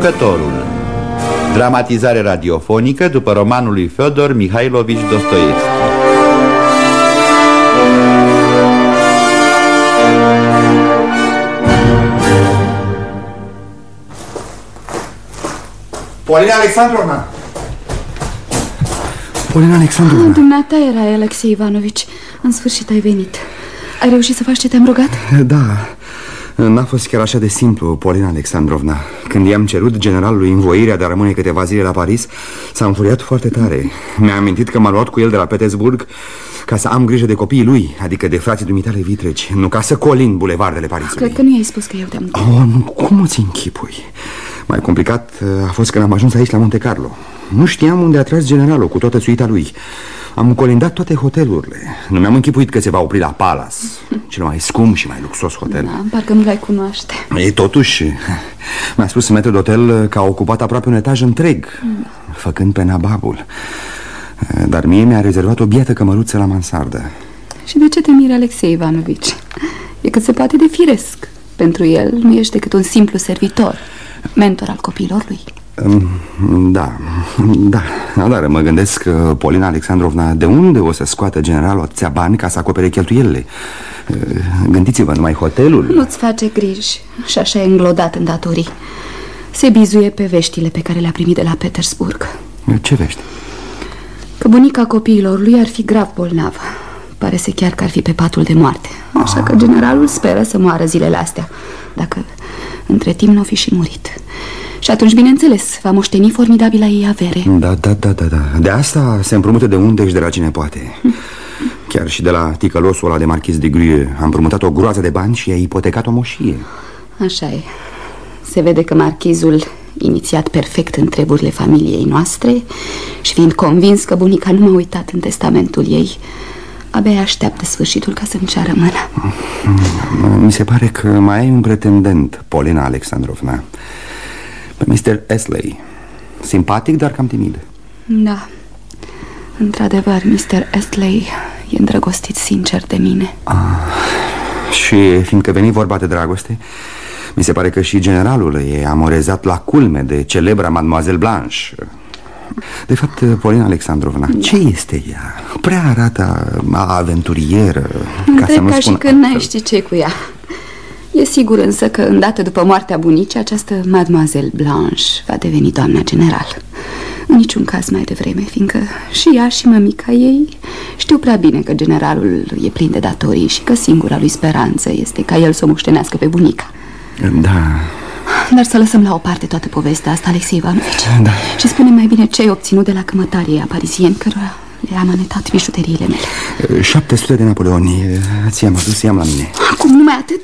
Judecătorul. Dramatizare radiofonică după romanul lui Fyodor Mihailovici Dostoievski. Polina Alexandrovna! Polina Alexandrovna! Dumneata era, Alexei Ivanovici. În sfârșit ai venit. Ai reușit să faci ce te-am rugat? Da. N-a fost chiar așa de simplu, Polina Alexandrovna. Când i-am cerut generalului învoirea de a rămâne câteva zile la Paris, s-a înfuriat foarte tare. Mi-a amintit că m-a luat cu el de la Petersburg ca să am grijă de copiii lui, adică de frații dumitale vitregi, nu ca să colin bulevardele Parisului. Cred că nu i-ai spus că eu te-am... Nu, cum îți închipui? Mai complicat a fost când am ajuns aici la Monte Carlo. Nu știam unde a tras generalul cu toată suita lui. Am colindat toate hotelurile. Nu mi-am închipuit că se va opri la Palace, cel mai scump și mai luxos hotel. Da, parcă nu l-ai cunoaște. Totuși, mi-a spus metru de hotel că a ocupat aproape un etaj întreg, făcând pe nababul. Dar mie mi-a rezervat o biată cămăruță la mansardă. Și de ce te miri, Alexei Ivanovici? E cât se poate de firesc. Pentru el nu ești decât un simplu servitor, mentor al copiilor lui. Da, dar mă gândesc, Polina Alexandrovna, de unde o să scoată generalul atâția bani ca să acopere cheltuielile? Gândiți-vă, numai hotelul. Nu-ți face griji, și așa e înglodat în datorii. Se bizuie pe veștile pe care le-a primit de la Petersburg. Ce vești? Că bunica copiilor lui ar fi grav bolnavă. Pare să chiar că ar fi pe patul de moarte. Așa că generalul speră să moară zilele astea, dacă între timp n-o fi și murit. Și atunci, bineînțeles, va moșteni formidabila ei avere. Da. De asta se împrumută de unde și de la cine poate. Chiar și de la ticălosul ăla de marchis de Grue a împrumutat o groază de bani și a ipotecat o moșie. Așa e. Se vede că marchizul, inițiat perfect în treburile familiei noastre și fiind convins că bunica nu m-a uitat în testamentul ei, abia așteaptă sfârșitul ca să-mi ceară mâna. Mi se pare că mai ai un pretendent, Polina Alexandrovna. Pe Mr. Astley. Simpatic, dar cam timid. Da. Într-adevăr, Mr. Astley e îndrăgostit sincer de mine. Și fiindcă veni vorba de dragoste, mi se pare că și generalul e amorezat la culme de celebra Mademoiselle Blanche. De fapt, Polina Alexandrovna, ce este ea? Prea arată aventurieră, ca să nu ca spun și când n-ai ști ce cu ea. E sigur însă că, îndată după moartea bunicii, această Mademoiselle Blanche va deveni doamna general. În niciun caz mai devreme, fiindcă și ea și mămica ei știu prea bine că generalul e plin de datorii și că singura lui speranță este ca el să o moștenească pe bunica. Da. Dar să lăsăm la o parte toată povestea asta, Alexei Ivanovici. Da. Și spune mai bine ce ai obținut de la cămătarii parisieni, cărora le-am anetat bijuteriile mele. 700 de napoleoni. Ți-am adus, i-am la mine. Acum numai atât?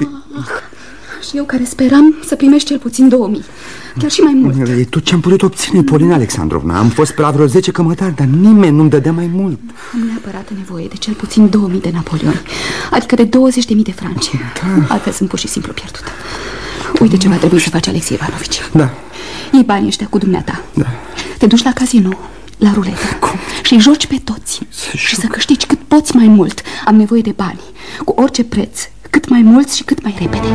Și eu care speram să primești cel puțin 2000. Chiar și mai mult. E tot ce am putut obține, Polina Alexandrovna. Am fost pe la vreo 10 cămătari, dar nimeni nu-mi dădea mai mult. Am neapărat nevoie de cel puțin 2000 de napoleoni, adică de 20.000 de franci. Da. Altfel sunt pur și simplu pierdută. Uite ce va trebui să faci, Alexei Ivanovici. Da. Iei banii ăștia cu dumneata. Da. Te duci la casino, la ruletă. Cum? Și joci pe toți. Și să câștigi cât poți mai mult. Am nevoie de bani, cu orice preț. Cât mai mulți și cât mai repede.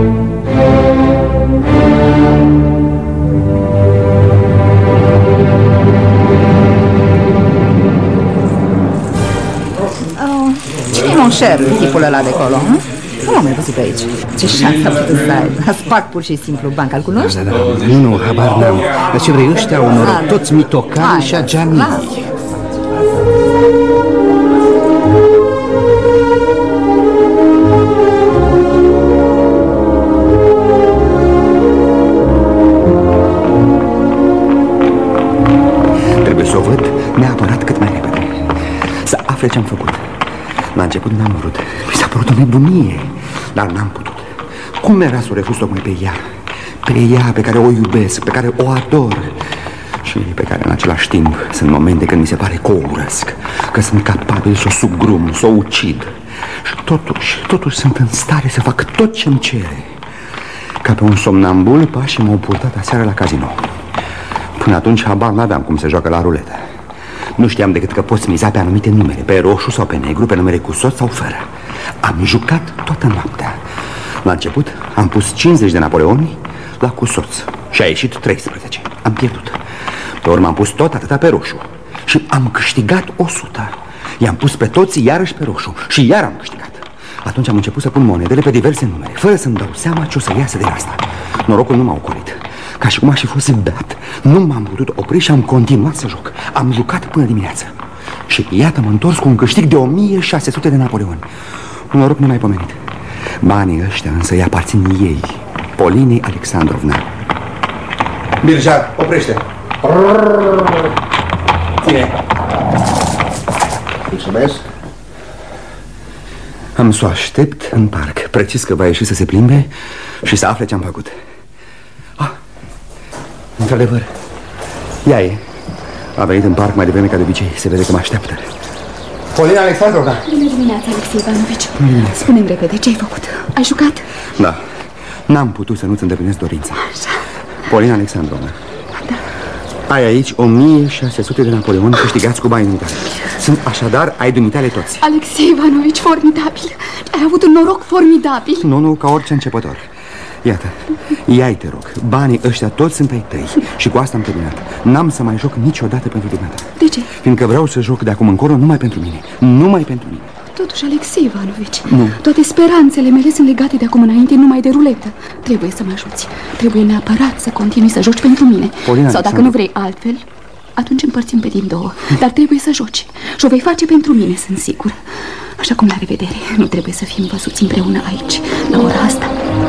Cine-i mon cher, tipul ăla de acolo? Nu l-am mai văzut pe aici. Ce șansă a putut să aibă? Sparg pur și simplu banca, îl cunoști? Da. Nu, habar n-am. Dar ce vrei, ăștia au noroc, toți mitocani și ageamii. Trebuie să o văd neapărat cât mai repede. Să afle ce-am făcut. La început n-am vrut. Mi s-a părut o nebunie, dar n-am putut. Cum era să o refuz tocmai pe ea? Pe ea pe care o iubesc, pe care o ador și pe care în același timp sunt momente când mi se pare că o urăsc, că sunt capabil să o sugrum, să o ucid. Și totuși sunt în stare să fac tot ce-mi cere. Ca pe un somnambul, pașii m-au purtat aseară la casino. Până atunci habar n-aveam cum se joacă la ruletă. Nu știam decât că poți miza pe anumite numere, pe roșu sau pe negru, pe numere cu soț sau fără. Am jucat toată noaptea. La început am pus 50 de napoleoni la cu soț și și a ieșit 13. Am pierdut. Pe urmă am pus tot atâta pe roșu și am câștigat 100. I-am pus pe toți iarăși pe roșu și iar am câștigat. Atunci am început să pun monedele pe diverse numere, fără să-mi dau seama ce o să iasă din asta. Norocul nu m-a ocolit. Ca și cum aș fi fost beat. Nu m-am putut opri și am continuat să joc. Am jucat până dimineață. Și iată, m-am întors cu un câștig de 1600 de napoleoni. Un noroc nemaipomenit. Banii ăștia însă îi aparțin ei, Polinei Alexandrovna. Birjar, oprește. Ține. Mulțumesc. Am să o aștept în parc. Precis că va ieși să se plimbe și să afle ce-am făcut. Într-adevăr, ea e. A venit în parc mai devreme ca de obicei. Se vede că mă așteaptă. Polina Alexandrovna. Bună dimineața, Alexei Ivanovici. Spune-mi repede, ce ai făcut? Ai jucat? Da. N-am putut să nu-ți îndeplinesc dorința. Așa. Polina Alexandrovna. Da. Ai aici 1600 de napoleoni câștigați cu banii dumitale. Sunt așadar ai dumitale toți. Alexei Ivanovici, formidabil. Ai avut un noroc formidabil. Nu, ca orice începător. Iată, ia-i, te rog. Banii ăștia toți sunt ai tăi. Și cu asta am terminat. N-am să mai joc niciodată pentru dumneata. De ce? Fiindcă vreau să joc de acum încolo numai pentru mine. Numai pentru mine. Totuși, Alexei Ivanovici, Nu. toate speranțele mele sunt legate de acum înainte numai de ruletă. Trebuie să mă ajuți. Trebuie neapărat să continui să joci pentru mine. Polina, sau dacă nu vrei altfel, atunci împărțim pe din două. Dar trebuie să joci. Și o vei face pentru mine, sunt sigur. Așa cum la revedere. Nu trebuie să fim văzuți împreună aici, la ora asta.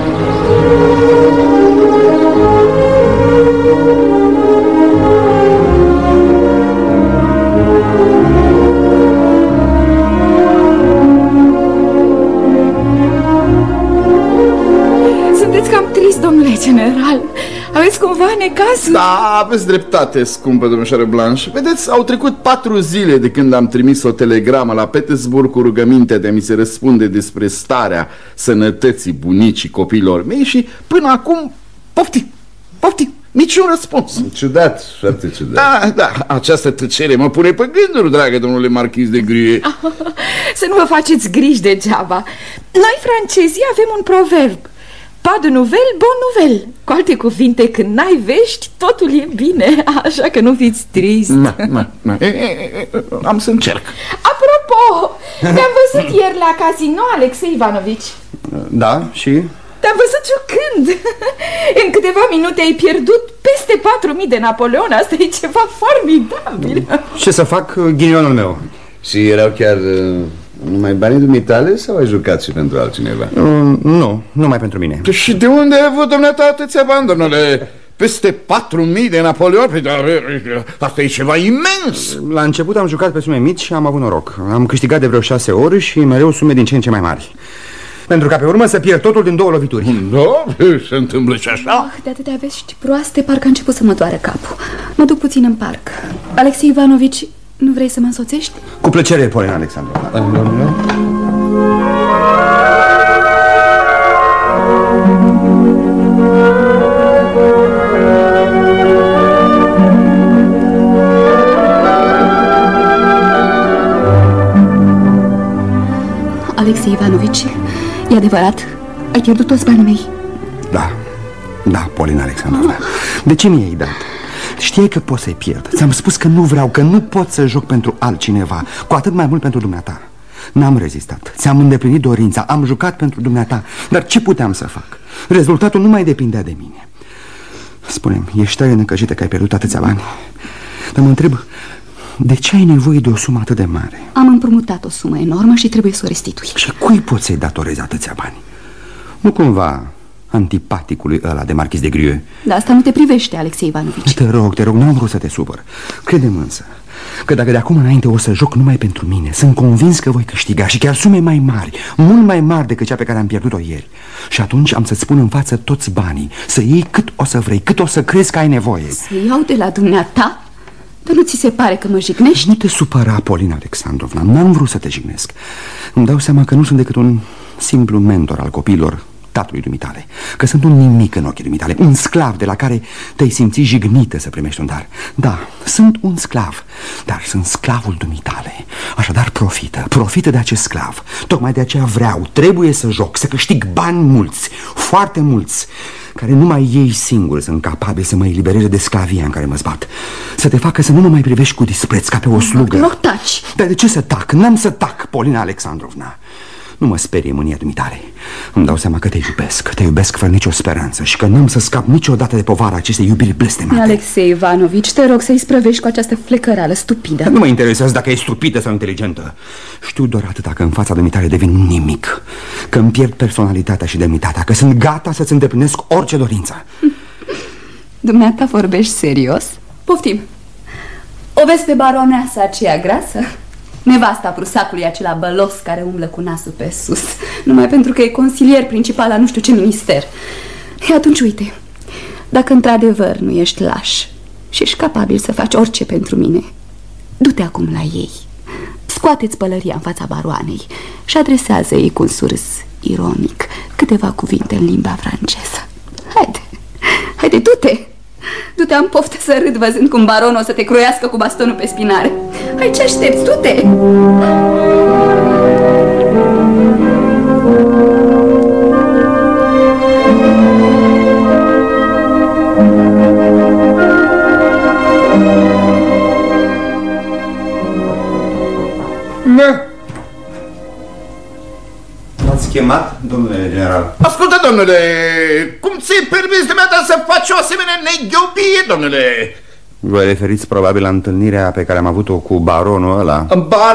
Sunteți cam trist, domnule general. Aveți cumva necazuri? Da, aveți dreptate, scumpă domnișoară Blanche. Vedeți, au trecut 4 zile de când am trimis o telegramă la Petersburg cu rugămintea de a mi se răspunde despre starea sănătății bunicii copiilor mei și până acum, poftim, niciun răspuns. Ciudat, foarte ciudat. Da, această tăcere mă pune pe gânduri, dragă domnule marchis de Gruie. Să nu vă faceți griji degeaba. Noi, francezii, avem un proverb: pas de nouvelle, bon nouvelle. Cu alte cuvinte, când n-ai vești, totul e bine. Așa că nu fiți trist. Am să încerc. Apropo, te-am văzut ieri la casino, Alexei Ivanovici. Da, și? Te-am văzut jucând. În câteva minute ai pierdut peste 4000 de napoleoni. Asta e ceva formidabil. Ce să fac, ghinionul meu? Și erau chiar numai banii dumitale sau ai jucat și pentru altcineva? Nu, numai pentru mine. Și de unde ai avut, dumneata, atâția bani, domnule? Peste 4000 de napoleoni? Asta e ceva imens. La început am jucat pe sume mici și am avut noroc. Am câștigat de vreo 6 ori și mereu sume din ce în ce mai mari. Pentru ca pe urmă să pierd totul din 2 lovituri. Da? Se întâmplă și așa? De atâtea vești proaste, parcă a început să mă doară capul. Mă duc puțin în parc. Alexei Ivanovici, nu vrei să mă însoțești? Cu plăcere, Polina Alexandrovna. Alexei Ivanovici, e adevărat? Ai pierdut toți banii mei? Da, Polina Alexandrovna. De ce mi-ai dat? Știai că pot să-i pierd. Ți-am spus că nu vreau, că nu pot să joc pentru altcineva, cu atât mai mult pentru dumneata. N-am rezistat, ți-am îndeplinit dorința, am jucat pentru dumneata. Dar ce puteam să fac? Rezultatul nu mai depindea de mine. Spune-mi, ești tare necăjită că ai pierdut atâția bani? Dar mă întreb, de ce ai nevoie de o sumă atât de mare? Am împrumutat o sumă enormă și trebuie să o restitui. Și cui poți să-i datorezi atâția bani? Nu cumva antipaticului ăla de marchis de Gruie? Dar asta nu te privește, Alexei Ivanovici. Te rog, n-am vrut să te supăr. Crede-mă însă că dacă de acum înainte o să joc numai pentru mine, sunt convins că voi câștiga și chiar sume mai mari, mult mai mari decât cea pe care am pierdut-o ieri. Și atunci am să-ți pun în față toți banii, să iei cât o să vrei, cât o să crezi că ai nevoie. Să iau de la dumneata? Dar nu ți se pare că mă jignești? Nu te supăra, Polina Alexandrovna, n-am vrut să te jignesc. Îmi dau seama că nu sunt decât un simplu mentor al copiilor tatălui dumitale, că sunt un nimic în ochii dumitale, un sclav de la care te-ai simți jignită să primești un dar. Da, sunt un sclav, dar sunt sclavul dumitale. Așadar profită de acest sclav. Tocmai de aceea trebuie să joc, să câștig bani mulți, foarte mulți, care numai ei singuri sunt capabili să mă elibereze de sclavia în care mă zbat. Să te facă să nu mă mai privești cu dispreț ca pe o slugă. Nu taci. Dar de ce să tac? N-am să tac, Polina Alexandrovna. Nu mă sperie mânia dumitale. Îmi dau seama că te iubesc fără nicio speranță și că n-am să scap niciodată de povara acestei iubiri blestemate. Alexei Ivanovici, te rog să-i sprăvești cu această flecăreală stupidă. Nu mă interesează dacă e stupidă sau inteligentă. Știu doar atâta că în fața dumitale devin nimic, că îmi pierd personalitatea și demnitatea, că sunt gata să-ți îndeplinesc orice dorință. Dumneata vorbești serios? Poftim. O vezi pe baroneasa aceea grasă? Nevasta prusacului acela bălos care umblă cu nasul pe sus, numai pentru că e consilier principal la nu știu ce minister. E atunci uite, dacă într-adevăr nu ești laș și ești capabil să faci orice pentru mine, du-te acum la ei, scoate-ți pălăria în fața baroanei și adresează ei cu un surâs ironic câteva cuvinte în limba franceză. Haide, du-te! Du-te, am poftă să râd văzând cum baronul o să te croiască cu bastonul pe spinare. Hai, ce aștepți? Du-te! M-ați chemat, domnule general? Ascultă, domnule, cum ți-ai permis dumneata să faci o asemenea neghiobie, domnule? Vă referiți probabil la întâlnirea pe care am avut-o cu baronul ăla.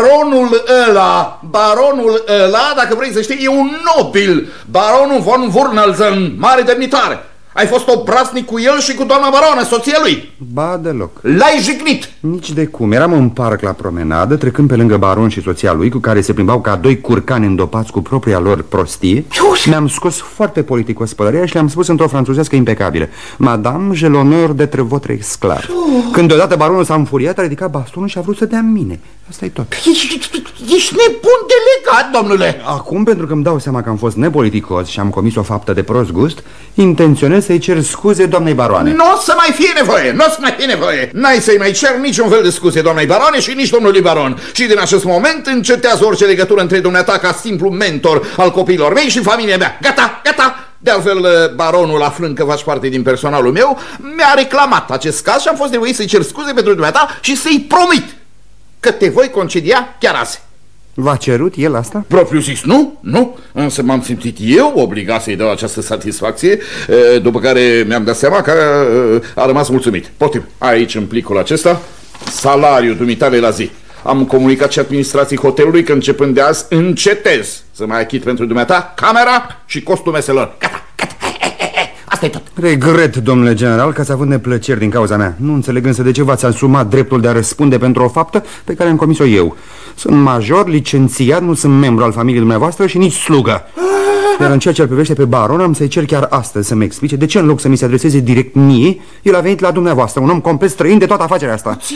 Baronul ăla, dacă vrei să știi, e un nobil. Baronul von Wurnelsen, mare demnitar. Ai fost obraznic cu el și cu doamna baronă, soția lui. Ba deloc. L-ai jignit. Nici de cum. Eram în parc la promenadă, trecând pe lângă baron și soția lui, cu care se plimbau ca doi curcani îndopați cu propria lor prostie. Mi-am scos foarte politicos pălăria și le-am spus într-o franțuzească impecabilă: Madame, j'ai l'honneur d'être votre esclave. Când deodată baronul s-a înfuriat, a ridicat bastonul și a vrut să dea în mine. Asta e tot. Ești nebun de legat, domnule. Acum, pentru că îmi dau seama că am fost nepoliticos și am comis o faptă de prost gust, intenționez să-i cer scuze doamnei baroane. Nu o să mai fie nevoie, N-ai să-i mai cer niciun fel de scuze doamnei baroane și nici domnului baron. Și din acest moment încetează orice legătură între dumneata ca simplu mentor al copiilor mei și familia mea. Gata. De altfel, baronul, aflând că faci parte din personalul meu, mi-a reclamat acest caz și am fost nevoit să-i cer scuze pentru dumneata și să-i promit că te voi concedia chiar azi. V-a cerut el asta? Propriu zis, nu, însă m-am simțit eu obligat să-i dau această satisfacție, după care mi-am dat seama că a rămas mulțumit. Poftim, aici în plicul acesta, salariul dumitale la zi. Am comunicat și administrației hotelului că începând de azi încetez să mai achit pentru dumneata camera și costul meselor. Gata. Asta e tot. Regret, domnule general, că ați avut neplăceri din cauza mea. Nu înțeleg însă de ce v-ați asumat dreptul de a răspunde pentru o faptă pe care am comis-o eu. Sunt major, licențiat, nu sunt membru al familiei dumneavoastră și nici slugă. Iar în ceea ce îl privește pe baron, am să-i cer chiar astăzi să-mi explice de ce, în loc să mi se adreseze direct mie, el a venit la dumneavoastră, un om complet străin de toată afacerea asta. Îți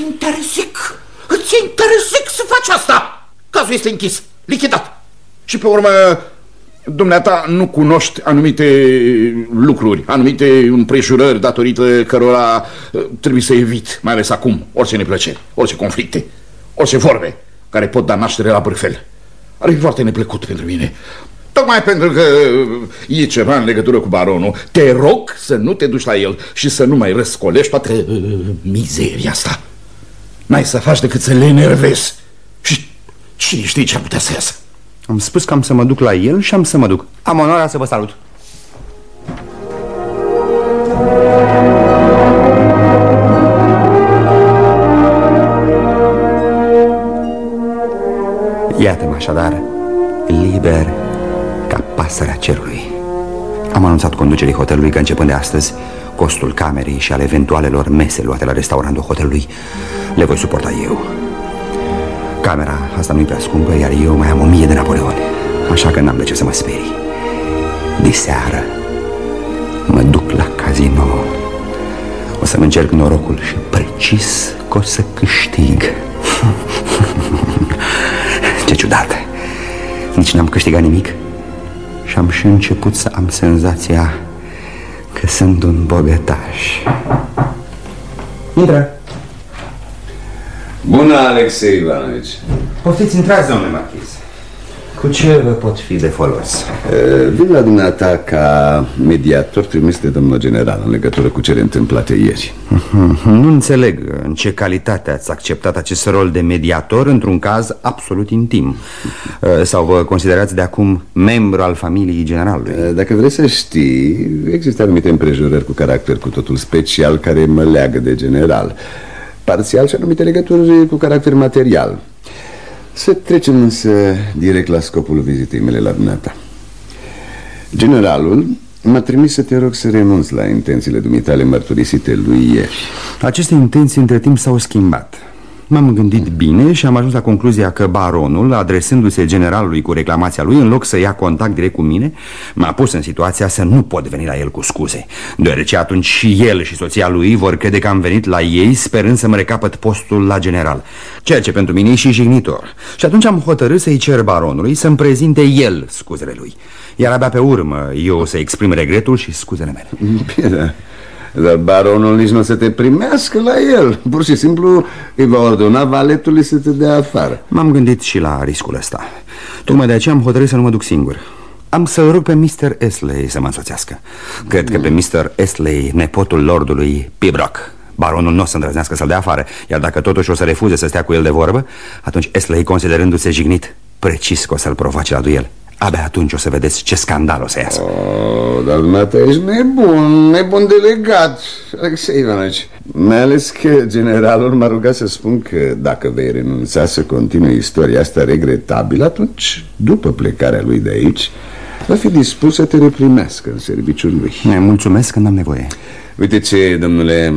interzic să faci asta. Cazul este închis, lichidat. Și pe urmă, dumneata nu cunoști anumite lucruri, anumite împrejurări datorită cărora trebuie să evit, mai ales acum, orice neplăceri, orice conflicte, orice vorbe care pot da naștere la bârfel. Ar fi foarte neplăcut pentru mine. Tocmai pentru că e ceva în legătură cu baronul. Te rog să nu te duci la el și să nu mai răscolești toată mizeria asta. N-ai să faci decât să le enervezi. Și cine știe ce ar putea să iasă. Am spus că am să mă duc la el și am să mă duc. Am onoarea să vă salut. Iată-mă așadar, liber ca pasărea cerului. Am anunțat conducerii hotelului că începând de astăzi, costul camerei și al eventualelor mese luate la restaurantul hotelului le voi suporta eu. Camera asta nu-i prea scumpă, iar eu mai am 1000 de napoleoni, așa că n-am de ce să mă sperii. Diseară mă duc la casino. O să-mi încerc norocul și precis că o să câștig. Ce ciudat. Nici n-am câștigat nimic și am și început să am senzația că sunt un bogătaș. Intră. Bună, Alexei Ivanovici. Poftiți, intrați, domnule marchiz. Cu ce vă pot fi de folos? Vin la dumneata ca mediator trimis de domnul general în legătură cu cele întâmplate ieri. Nu înțeleg în ce calitate ați acceptat acest rol de mediator într-un caz absolut intim. Sau vă considerați de acum membru al familiei generalului? Dacă vrei să știi, există anumite împrejurări cu caracter cu totul special care mă leagă de general. Parțial și anumite legături cu caracter material. Să trecem însă direct la scopul vizitei mele la dumneata. Generalul m-a trimis să te rog să renunți la intențiile dumitale mărturisite lui ieri. Aceste intenții între timp s-au schimbat. M-am gândit bine și am ajuns la concluzia că baronul, adresându-se generalului cu reclamația lui, în loc să ia contact direct cu mine, m-a pus în situația să nu pot veni la el cu scuze, deoarece atunci și el și soția lui vor crede că am venit la ei sperând să mă recapăt postul la general, ceea ce pentru mine e și jignitor. Și atunci am hotărât să-i cer baronului să-mi prezinte el scuzele lui, iar abia pe urmă eu o să exprim regretul și scuzele mele. Bine. Dar baronul nici nu o să te primească la el. Pur și simplu îi va ordona valetului să te dea afară. M-am gândit și la riscul ăsta. Tocmai de aceea am hotărât să nu mă duc singur. Am să-l rog pe Mr. Astley să mă însoțească. Cred că pe Mr. Astley, nepotul lordului Pibroch, baronul nu o să îndrăznească să-l dea afară. Iar dacă totuși o să refuze să stea cu el de vorbă, atunci Astley, considerându-se jignit, precis că o să-l provoace la duel. Abia atunci o să vedeți ce scandal o să iasă. Dar dumneata ești nebun delegat, Alexei Ivanovici. Mai ales că generalul m-a rugat să spun că dacă vei renunța să continui istoria asta regretabilă, atunci, după plecarea lui de aici, va fi dispus să te reprimească în serviciul lui. Mulțumesc când am nevoie. Uite ce, domnule,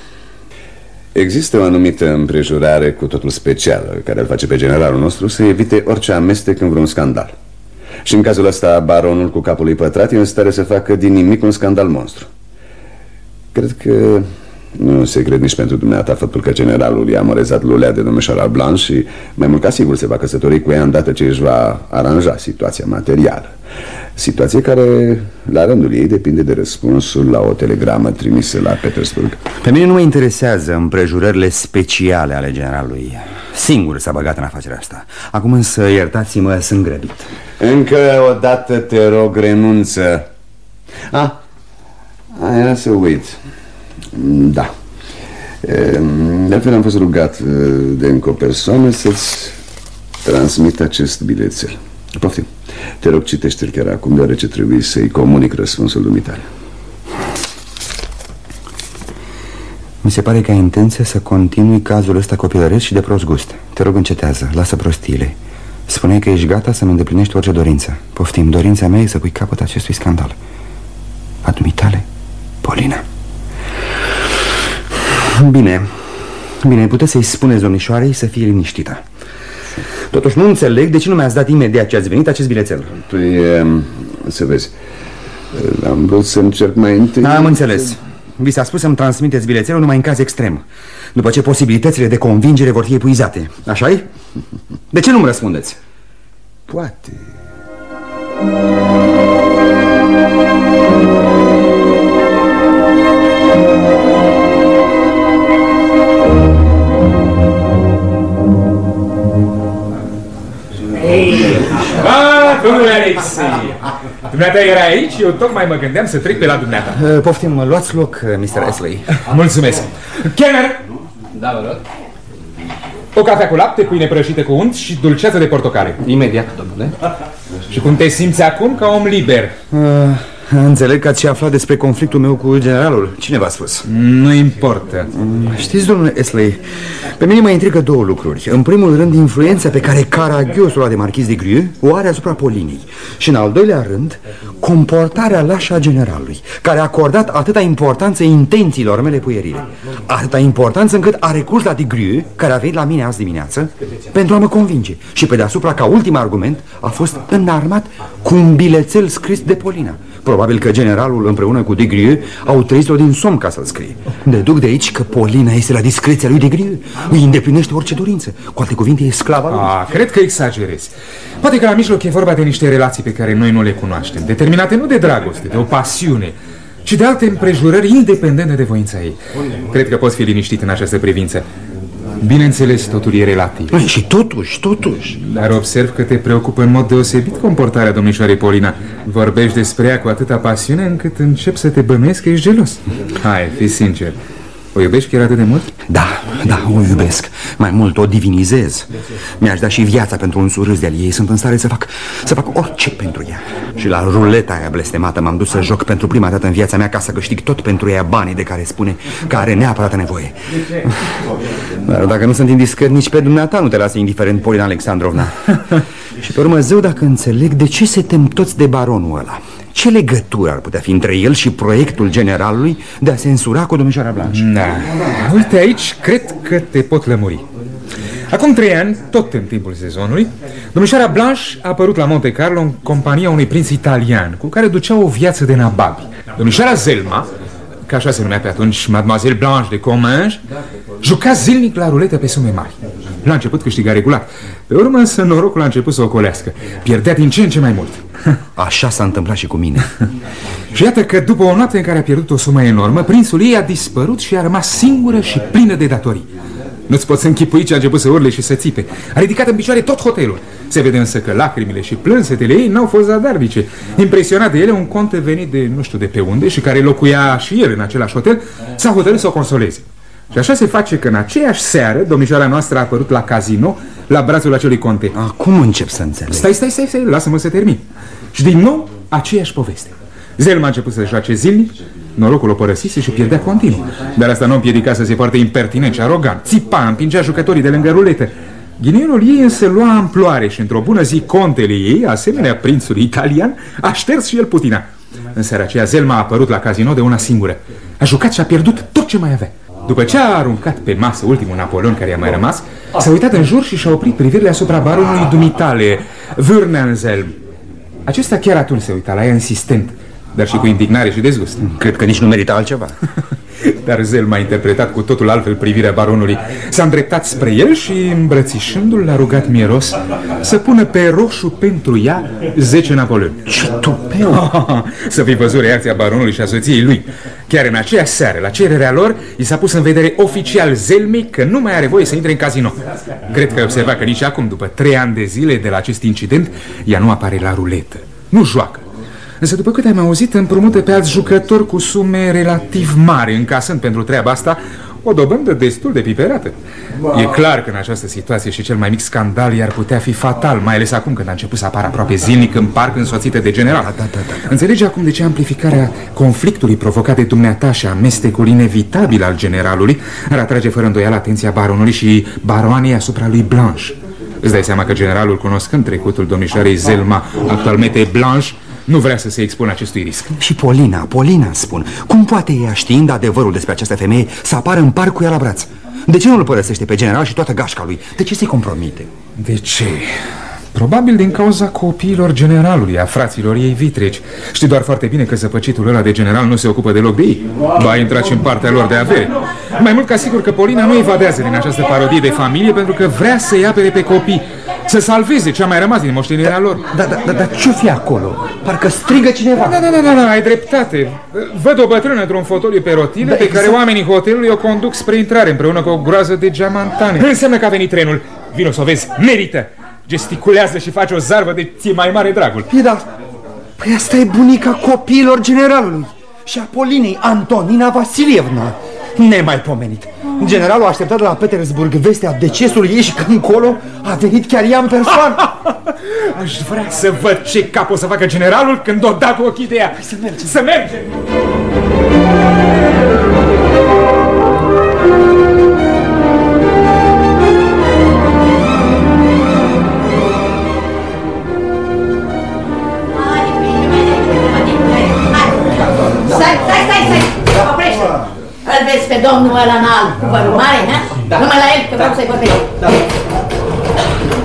există o anumită împrejurare cu totul specială care îl face pe generalul nostru să evite orice amestec în vreun scandal. Și în cazul ăsta baronul cu capul lui pătrat e în stare să facă din nimic un scandal monstru. Cred că nu se cred nici pentru dumneata faptul că generalul i-a amorezat Lulea de domnișoara Blanche și mai mult ca sigur se va căsători cu ea îndată ce își va aranja situația materială. Situație care, la rândul ei, depinde de răspunsul la o telegramă trimisă la Petersburg. Pe mine nu mă interesează împrejurările speciale ale generalului. Singur s-a băgat în afacerea asta. Acum însă, iertați-mă, sunt grăbit. Încă o dată te rog, renunță. Era să uit. Da. De altfel am fost rugat de încă o persoană să-ți transmit acest bilețel. Poftim. Te rog, citește-l chiar acum, deoarece trebuie să-i comunic răspunsul dumitale. Mi se pare că ai intenție să continui cazul ăsta copilăresc și de prost gust. Te rog, încetează, lasă prostiile. Spune că ești gata să-mi îndeplinești orice dorință. Poftim, dorința mea e să pui capăt acestui scandal. A dumitale, Polina. Bine, puteți să-i spuneți domnișoarei să fie liniștită. Totuși nu înțeleg de ce nu mi-ați dat imediat ce ați venit acest bilețel. Păi, să vezi, am vrut să încerc mai întâi. Am înțeles. Vi s-a spus să-mi transmiteți bilețelul numai în caz extrem, după ce posibilitățile de convingere vor fi epuizate. Așa-i? De ce nu-mi răspundeți? Poate. Domnule Alexei, dumneata era aici, eu tocmai mă gândeam să trec pe la dumneata. Poftim, luați loc, Mr. Astley. Mulțumesc. Kenner! Da, vă rog. O cafea cu lapte, pâine prăjită cu unt și dulceață de portocale. Imediat, domnule. Și cum te simți acum ca om liber? Înțeleg că ați aflat despre conflictul meu cu generalul. Cine v-a spus? Nu importă. Știți, domnule Astley, pe mine mă intrigă două lucruri. În primul rând, influența pe care caragiosul ăla de marchis de Grieux o are asupra Polinei. Și în al doilea rând, comportarea lașă a generalului, care a acordat atâta importanță intențiilor mele puierile. Atâta importanță încât a recurs la de Grieux, care a venit la mine azi dimineață, pentru a mă convinge. Și pe deasupra, ca ultim argument, a fost înarmat cu un bilețel scris de Polina, Probabil că generalul împreună cu Desgrieux au trezit-o din somn ca să-l scrie. Deduc de aici că Polina este la discreția lui Desgrieux. Îi îndeplinește orice dorință. Cu alte cuvinte, e sclava lui. Cred că exagerezi. Poate că la mijloc e vorba de niște relații pe care noi nu le cunoaștem, determinate nu de dragoste, de o pasiune, ci de alte împrejurări independente de voința ei. Cred că poți fi liniștit în această privință. Bineînțeles, totul e relativ. Și totuși. Dar observ că te preocupă în mod deosebit comportarea domnișoarei Polina. Vorbești despre ea cu atâta pasiune încât încep să te bănuiesc că ești gelos. Hai, fii sincer. O iubești chiar atât de mult? Da, o iubesc. Mai mult, o divinizez. Mi-aș da și viața pentru un surâs de-al ei. Sunt în stare să fac orice pentru ea. Și la ruleta aia blestemată m-am dus să joc pentru prima dată în viața mea ca să câștig tot pentru ea banii de care spune că are neapărat nevoie. Dar dacă nu sunt indiscret, nici pe dumneata nu te lasă indiferent, Polina Alexandrovna. Și pe urmă, zău dacă înțeleg de ce se tem toți de baronul ăla. Ce legătură ar putea fi între el și proiectul generalului de a se însura cu domnișoara Blanche? Da. Uite, aici cred că te pot lămuri. Acum 3 ani, tot în timpul sezonului, domnișoara Blanche a apărut la Monte Carlo în compania unui prinț italian cu care ducea o viață de nababi. Domnișoara Zelma, că așa se numea pe atunci Mademoiselle Blanche de Comminges, juca zilnic la ruletă pe sume mari. La început câștiga regulat. Pe urmă însă norocul a început să o colească. Pierdea din ce în ce mai mult. Așa s-a întâmplat și cu mine. Și iată că după o noapte în care a pierdut o sumă enormă, prințul ei a dispărut și a rămas singură și plină de datorii. Nu-ți poți închipui ce a început să urle și să țipe. A ridicat în picioare tot hotelul. Se vede însă că lacrimile și plânsetele ei n-au fost zadarnice. Impresionat de ele, un conte venit de nu știu de pe unde și care locuia și el în același hotel, s-a hotărât să o consoleze. Și așa se face că în aceeași seară domnișoara noastră a apărut la casino, la brațul acelui conte. Acum încep să înțeleg. Stai, lasă-mă să termin. Și din nou, aceeași poveste. Zelma a început să joace zilnic, norocul o părăsise și pierdea continuu. Dar asta nu o împiedica să se poarte impertinent și arogant. Țipa, împingea jucătorii de lângă ruletă. Ghinionul ei însă lua amploare și într-o bună zi contele ei, asemenea prințului italian, a șters și el putina. În seara aceea Zelma a apărut la casino de una singură. A jucat și a pierdut tot ce mai avea. După ce a aruncat pe masă ultimul Napoleon care i-a mai rămas, s-a uitat în jur și și-a oprit privirile asupra baronului dumitale, Wurmanzelm. Acesta chiar atunci se uita la ea insistent, dar și cu indignare și dezgust. Cred că nici nu merita altceva. Dar Zelma a interpretat cu totul altfel privirea baronului. S-a îndreptat spre el și, îmbrățișându-l, l-a rugat mieros să pună pe roșu pentru ea 10 Napoleon. Ce tupeu! Să fi văzut reacția baronului și a soției lui. Chiar în aceea seară, la cererea lor, i s-a pus în vedere oficial Zelmei că nu mai are voie să intre în casino. Cred că ai observat că nici acum, după 3 ani de zile de la acest incident, ea nu apare la ruletă, nu joacă. Însă, după cât am auzit, împrumută pe alți jucători cu sume relativ mari, încasând pentru treaba asta o dobândă destul de piperată. E clar că în această situație și cel mai mic scandal i-ar putea fi fatal, mai ales acum când a început să apară aproape zilnic în parc însoțită de general. Da. Înțelegi acum de ce amplificarea conflictului provocat de dumneata și amestecul inevitabil al generalului ar atrage fără îndoială atenția baronului și baroanei asupra lui Blanche. Îți dai seama că generalul, cunoscând trecutul domnișoarei Zelma, actualmente Blanche, nu vrea să se expună acestui risc. Și Polina, spun, cum poate ea, știind adevărul despre această femeie, să apară în parc cu ea la braț? De ce nu îl părăsește pe general și toată gașca lui? De ce se compromite? De ce? Probabil din cauza copiilor generalului, a fraților ei vitregi. Știi doar foarte bine că zăpăcitul ăla de general nu se ocupă deloc de ei. Ba, intrat și în partea lor de avere. Mai mult ca sigur că Polina nu evadează din această parodie de familie pentru că vrea să-i apere pe copii, să salveze ce a mai rămas din moștenirea lor. Dar ce-o fi acolo? Parcă strigă cineva. Da, ai dreptate. Văd o bătrână într-un fotoliu pe rotile pe care oamenii hotelului o conduc spre intrare împreună cu o groază de geamantane. Înseamnă că a venit trenul. Vino să o vezi, merită. Gesticulează și face o zarvă de ție mai mare dragul. Păi asta e bunica copiilor generalului și a Polinei, Antonina Vasilievna. Nemaipomenit. Generalul a așteptat de la Petersburg vestea decesului ei și când încolo a venit chiar ea în persoană. Aș vrea să văd ce cap o să facă generalul când o da cu ochii de ea. Să mergem! Îl vezi pe domnul ăla înalt, cu părul mare, ha? Da. Numai la el, că vreau să-i vorbesc. Da.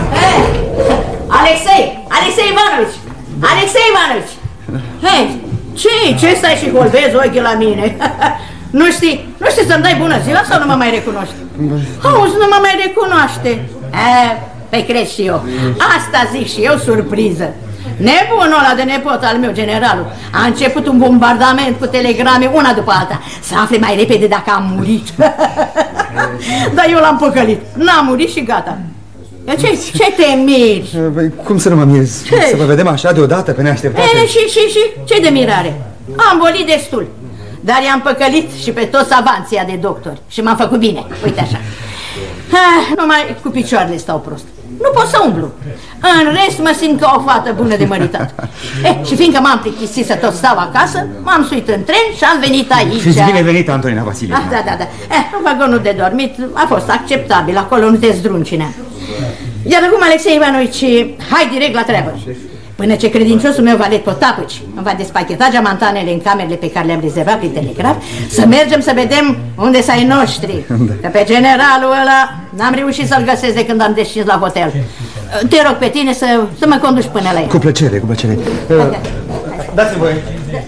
Alexei Ivanovici! Hei, Ce stai și holbezi ochii la mine? Nu știi să-mi dai bună ziua sau nu mă mai recunoști? Auzi, nu mă mai recunoaște. Păi crezi și eu. Asta zic și eu, surpriză. Nebunul ăla de nepot al meu, generalul, a început un bombardament cu telegrame una după alta, să afle mai repede dacă am murit. Dar eu l-am păcălit. N-am murit și gata. Ce te miri? Cum să nu mă mirez? Să vă vedem așa deodată pe neașteptate. Și ce de mirare? Am bolit destul. Dar i-am păcălit și pe toți avanția de doctori. Și m-am făcut bine, uite așa. Numai cu picioarele stau prost. Nu pot să umblu. În rest mă simt ca o fată bună de măritat. Și fiindcă m-am plictisit să tot stau acasă, m-am suit în tren și am venit aici. Fiți binevenită, Antonina Vasilievna. Da. Vagonul de dormit a fost acceptabil, acolo nu te zdruncinea. Iar acum, Alexei Ivanovici, hai direct la treabă. Până ce credinciosul meu valet Potapăci îmi va despacheta geamantanele în camerele pe care le-am rezervat prin telegraf, să mergem să vedem unde s-ai noștri. Că pe generalul ăla n-am reușit să-l găsesc de când am descins la hotel. Te rog pe tine să mă conduci până la el. Cu plăcere. Dați-mi voi.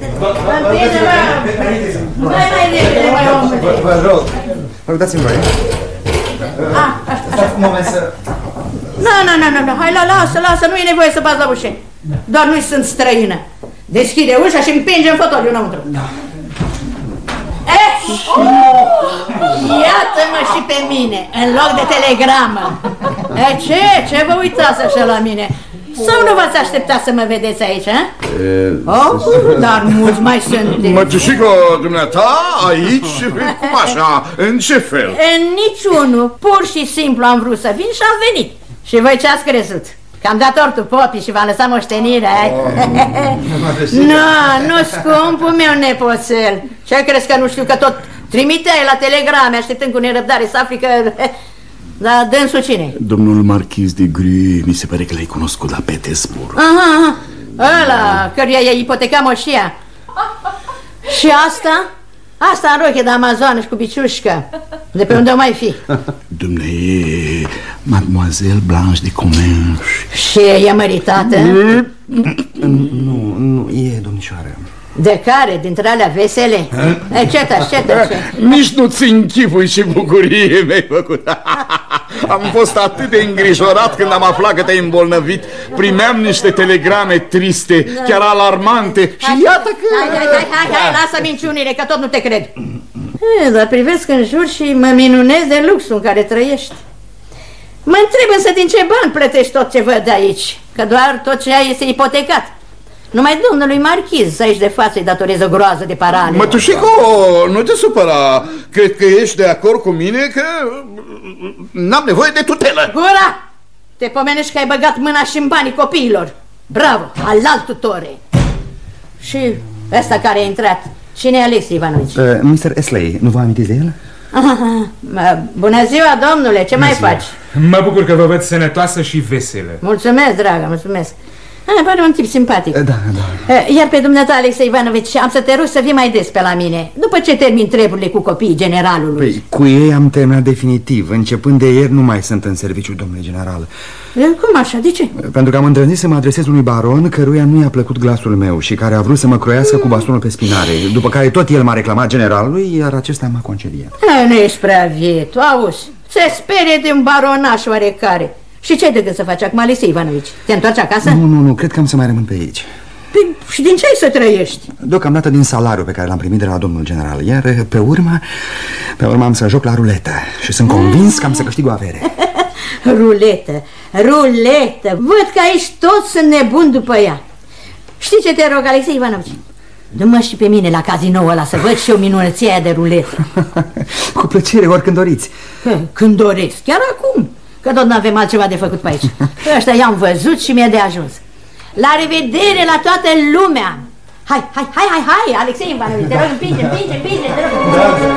Vă rog, dați-mi voi. Un moment să... Nu, hai, lasă, nu e nevoie să bați la ușă. Doar nu sunt străină. Deschide ușa și împinge în fotoliu înăuntru. Iată-mă și pe mine, în loc de telegramă. Ce vă uitați așa la mine? Sau nu v-ați așteptat să mă vedeți aici, dar mulți mai sunt. Mătușico, dumneata, aici? Cum așa? În ce fel? În niciunul. Pur și simplu am vrut să vin și am venit. Și voi ce ați crezut? Că am dat tortul popii și v-am lăsat moștenirea? Nu, scumpul meu nepoțel. Ce crezi că nu știu că tot trimiteai la telegrame așteptând cu nerăbdare să afli că... Dar dânsul cine? Domnul marchiz de Gru, mi se pare că l-ai cunoscut la Petersburg. Aha, ăla căruia i-a ipotecat moșia. Și asta? Asta în roche de amazonă și cu biciușcă. De pe unde o mai fi? Dumnezeu, Mademoiselle Blanche de Comminges. Și e măritată? Nu, e domnișoară. De care? Dintre alea vesele? Ce? Nici nu-ți închipui ce bucurie mi-ai făcut. Am fost atât de îngrijorat când am aflat că te-ai îmbolnăvit. Primeam niște telegrame triste, chiar alarmante. Și iată că... Hai, lasă minciunile, că tot nu te cred. Dar privesc în jur și mă minunez de luxul în care trăiești. Mă întreb însă din ce bani plătești tot ce văd de aici, că doar tot ce ai este ipotecat. Numai domnului marchiz aici de față îi datorez o groază de parale. Mătușico, nu te supăra. Cred că ești de acord cu mine că n-am nevoie de tutelă. Gura! Te pomenești că ai băgat mâna și în banii copiilor. Bravo, alalt tutore. Și ăsta care a intrat, cine e Alexei Ivanovici? Mr. Esley, nu vă amintiți de el? Bună ziua, domnule, ce mai faci? Mă bucur că vă văd sănătoasă și veselă. Mulțumesc, dragă, mulțumesc. Pare un tip simpatic. Da. Iar pe dumneata, Alexei Ivanovici, am să te rog să vii mai des pe la mine, după ce termin treburile cu copiii generalului. Păi, cu ei am terminat definitiv. Începând de ieri nu mai sunt în serviciu, domnule general. Cum așa? De ce? Pentru că am îndrăznit să mă adresez unui baron căruia nu i-a plăcut glasul meu și care a vrut să mă croiască cu bastonul pe spinare. După care tot el m-a reclamat generalului, iar acesta m-a concediat. Nu ești prea viet, auzi. Se sperie de un baronaș oarecare. Și ce ai de gând să faci acum, Alexei Ivanovici? Te întorci acasă? Nu, cred că am să mai rămân pe aici. Și din ce ai să trăiești? Deocamdată din salariul pe care l-am primit de la domnul general. Iar pe urmă am să joc la ruletă. Și sunt convins că am să câștig o avere. Ruletă. Văd că aici toți sunt nebuni după ea. Știi ce te rog, Alexei Ivanovici? Dă-mă și pe mine la cazinoul ăla să văd și o minunăție aia de ruletă. Cu plăcere, oricând doriți. Când doresc, chiar acum. Că tot n-avem altceva de făcut pe aici. Ăștia i-am văzut și mi-e de ajuns. La revedere la toată lumea. Hai, Alexei Ivanovici, te rog, împinge, te rog.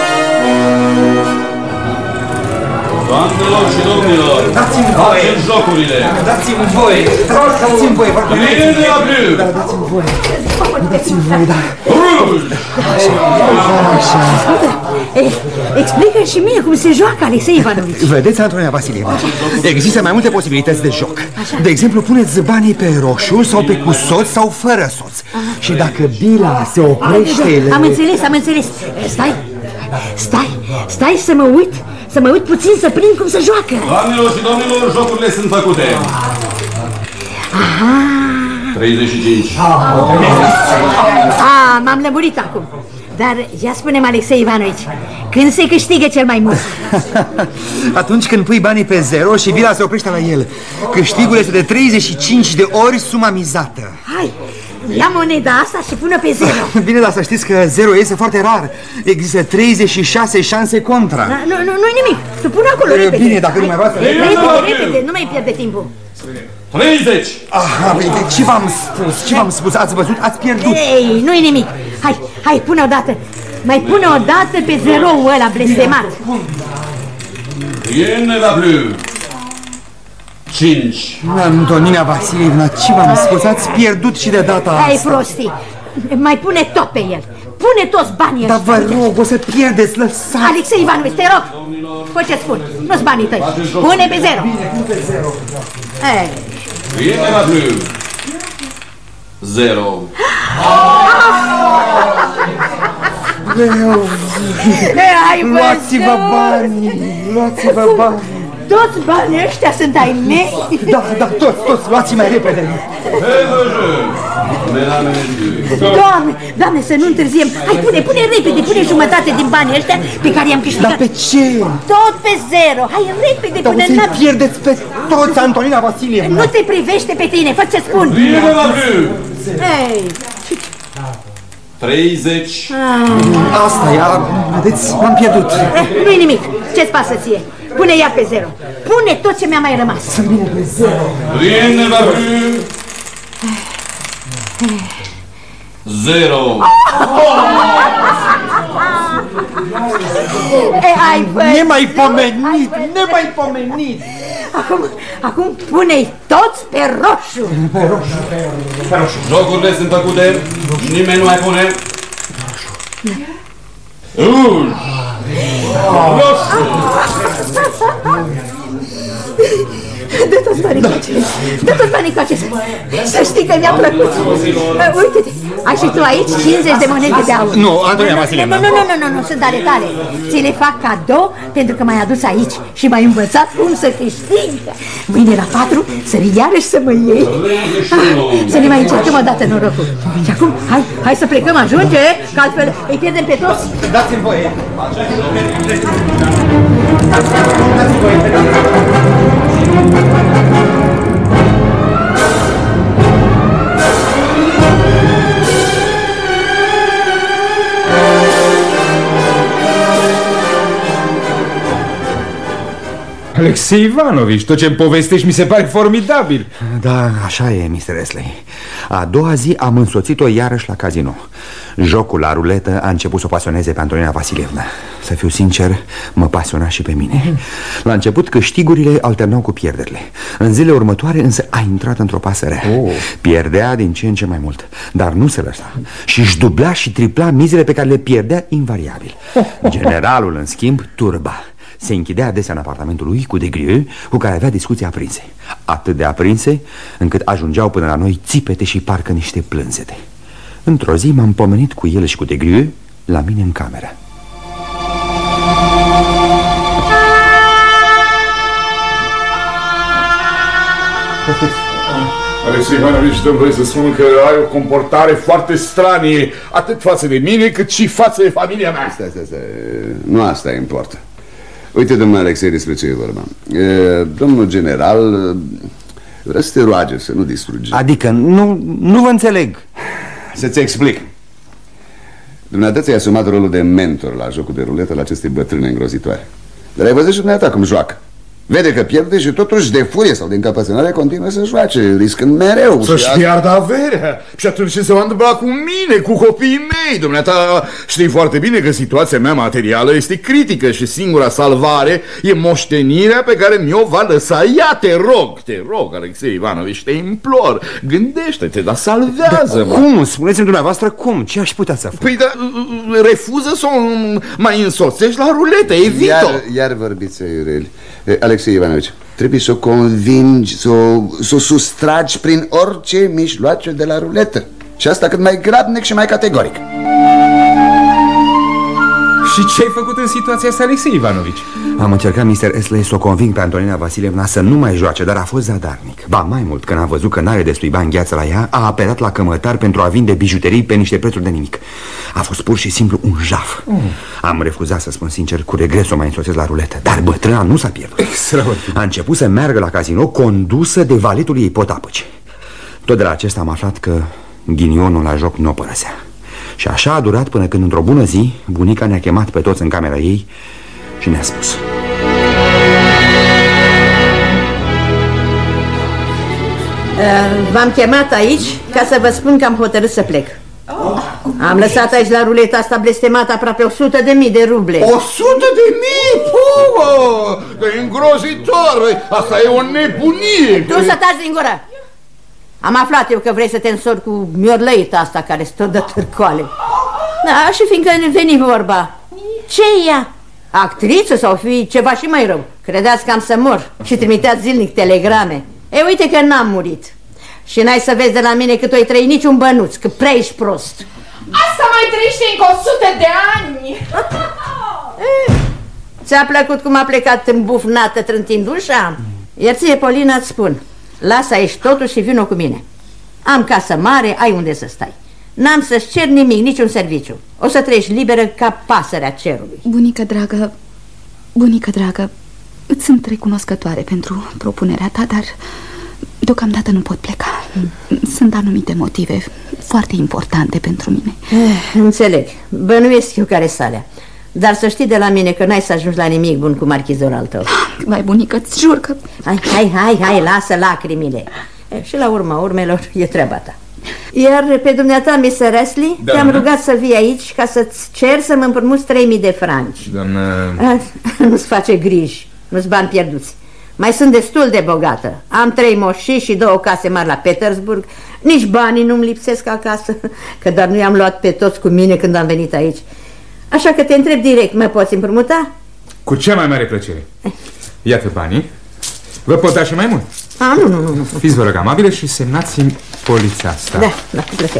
Doamnelor și domnilor, facem jocul jocurile. Dați-mi voie. Dați-mi voie. Dați-mi voie. Dați-mi voie, da. Explică și mie cum se joacă, Alexei Ivanovici. Vedeți, Antonia Vasilievna, există mai multe posibilități de joc. De exemplu, puneți banii pe roșu sau pe cu soț sau fără soț. Și dacă bila se oprește... Am înțeles. Stai să mă uit puțin să prind cum se joacă. Doamnelor și domnilor, jocurile sunt făcute. 35. M-am lămurit acum. Dar ia spune-mi, Alexei Ivanovici, când se câștigă cel mai mult? Atunci când pui banii pe zero și bila se oprește la el. Câștigul este de 35 de ori suma mizată. Hai, ia moneda asta și pune pe zero. Bine, dar să știți că zero este foarte rar. Există 36 șanse contra. Nu-i nimic, tu pune acolo, repede. Bine, dacă dumneavoastră... Repede, nu mai pierde timpul. 30. Ce v-am spus? Ați văzut? Ați pierdut. Ei, nu-i nimic. Hai, pune odată. Mai pune odată pe zeroul ăla blestemat. Rien ne va plus. 5. Antonina Vasilievna, ce v-am spus? Ați pierdut și de data asta. Hai, prostii. Mai pune tot pe el. Pune toți banii ăștia. Dar vă rog, o să pierdeți, lăsați. Alexei Ivanovici, te rog. Fă ce spun. Nu-ți banii tăi. Pune pe zero. Ei. Rien ne va plus. 0. Luați-vă banii. Toți banii ăștia sunt ai mei? Da, toți, luați-i mai repede. Doamne, să nu întârziem. Hai, pune repede, pune jumătate din banii ăștia pe care i-am câștigat. Dar pe ce? Tot pe zero. Hai, repede, până n-am... Dar pierdeți pe toți, Antonina Vasilievna. Nu te privește pe tine, fă ce spun. Ei. 30. Asta e, vedeți, m-am pierdut. Nu-i nimic, ce-ți pasă ție? Pune iar pe zero. Pune tot ce mi-a mai rămas. Să vină pe zero. Rien ne va plus. 0. Nemaipomenit. Acum pune-i toți pe roșu. Pe roșu. Jocurile sunt făcute. Nimeni nu mai pune. Rouge. Roșu. Dă toți banii coace. Dă toți banii coace. Să știi că mi-a plăcut. Uite-te, ai și tu aici 50 de monede de aur. Nu, Antonia Vasilievna. Nu, sunt ale tale. Ți le fac cadou pentru că m-ai adus aici și m-ai învățat cum să câștigi. Mâine la 4 să vii iarăși să mă iei. Să ne mai încercăm o dată norocul. Și acum, hai să plecăm, ajunge, că altfel îi pierdem pe toți. Dați-mi voie. Alexei Ivanovici, tot ce-mi povestești mi se pare formidabil. Da, așa e, Mr. Esley. A doua zi am însoțit-o iarăși la casino. Jocul la ruletă a început să o pasioneze pe Antonina Vasilievna. Să fiu sincer, mă pasiona și pe mine. La început câștigurile alternau cu pierderile. În zilele următoare însă a intrat într-o pasărea. Pierdea din ce în ce mai mult, dar nu se lăsa. Și își dubla și tripla mizele pe care le pierdea invariabil. Generalul, în schimb, turba. Se închidea adesea în apartamentul lui cu Desgrieux, cu care avea discuții aprinse. Atât de aprinse, încât ajungeau până la noi țipete și parcă niște plânsete. Într-o zi m-am pomenit cu el și cu Desgrieux la mine în cameră. Alexei Ivanovici, dăm voie să spun că ai o comportare foarte stranie, atât față de mine, cât și față de familia mea. Stai. Nu asta importă. Uite, domnul Alexei, despre ce e vorba. Domnul general vrea să te roage să nu distrugi. Adică, nu vă înțeleg. Să-ți explic. Dumneata ți-ai asumat rolul de mentor la jocul de ruletă la aceste bătrâne îngrozitoare. Dar ai văzut și dumneata cum joacă. Vede că pierde și totuși de furie sau de încăpățânare continuă să joace, riscând mereu. Să-și piardă averea. Și atunci ce se va întâmpla cu mine, cu copiii mei? Dumneata știi foarte bine că situația mea materială este critică și singura salvare e moștenirea pe care mi-o va lăsa ea. Te rog, Alexei Ivanovici, te implor, gândește-te, dar salvează-mă. Cum? Spuneți-mi dumneavoastră cum? Ce aș putea să fac? Păi, dar refuză să o mai însoțești la ruletă, evit-o. Iar vorbiți aiureli. Alexei Ivanovici, trebuie să o convingi, să o sustragi prin orice mijloace de la ruletă. Și asta cât mai grabnic și mai categoric. Și ce ai făcut în situația asta, Alexei Ivanovici? Am încercat, Mr. Esley, să o conving pe Antonina Vasilievna să nu mai joace, dar a fost zadarnic. Ba mai mult, când a văzut că n-are destui bani gheață la ea, a apelat la cămătar pentru a vinde bijuterii pe niște prețuri de nimic. A fost pur și simplu un jaf. Am refuzat, să spun sincer, cu regret să o mai însoțesc la ruletă. Dar bătrâna nu s-a pierdut. A început să meargă la casino condusă de valetul ei Potapăci. Tot de la acesta am aflat că ghinionul la joc nu o părăsea. Și așa a durat până când, într-o bună zi, bunica ne-a chemat pe toți în camera ei și ne-a spus: v-am chemat aici ca să vă spun că am hotărât să plec. Am lăsat aici la ruleta asta blestemată aproape 100.000 de ruble. 100.000? Puh, e îngrozitor. Asta e o nebunie. Tu să taci din gură. Am aflat eu că vrei să te însori cu miorlăita asta care stă de târcoale. Da, și fiindcă veni vorba, ce e ea? Actriță sau fi ceva și mai rău? Credeați că am să mor și trimiteați zilnic telegrame. E, uite că n-am murit. Și n-ai să vezi de la mine cât o-i trăi niciun bănuț, că prea ești prost. Asta mai trăiește încă 100 de ani. Ți-a plăcut cum a plecat îmbufnată trântind ușa? Iar ție, Polina, îți spun, lasă aici totul și vino cu mine. Am casă mare, ai unde să stai. N-am să-ți cer nimic, niciun serviciu. O să treci liberă ca pasărea cerului. Bunică dragă, îți sunt recunoscătoare pentru propunerea ta, dar deocamdată nu pot pleca. Sunt anumite motive foarte importante pentru mine. Înțeleg, bănuiesc eu care salea. Dar să știi de la mine că n-ai să ajungi la nimic bun cu marchizul al tău. Mai bunică, îți jur că... Hai, lasă lacrimile. Și la urma urmelor e treaba ta. Iar pe dumneata, Mr. Astley, te-am rugat să vii aici ca să-ți cer să mă împrumuți 3.000 de franci. Doamnă... Nu-ți face griji, nu-ți bani pierduți. Mai sunt destul de bogată. Am 3 moșii și 2 case mari la Petersburg. Nici banii nu-mi lipsesc acasă, că doar nu i-am luat pe toți cu mine când am venit aici. Așa că te întreb direct, mă poți împrumuta? Cu cea mai mare plăcere. Iată banii. Vă pot da și mai mult. Nu. Fiți, vă rog, amabile și semnați-mi polița asta. Da, cu plăcere.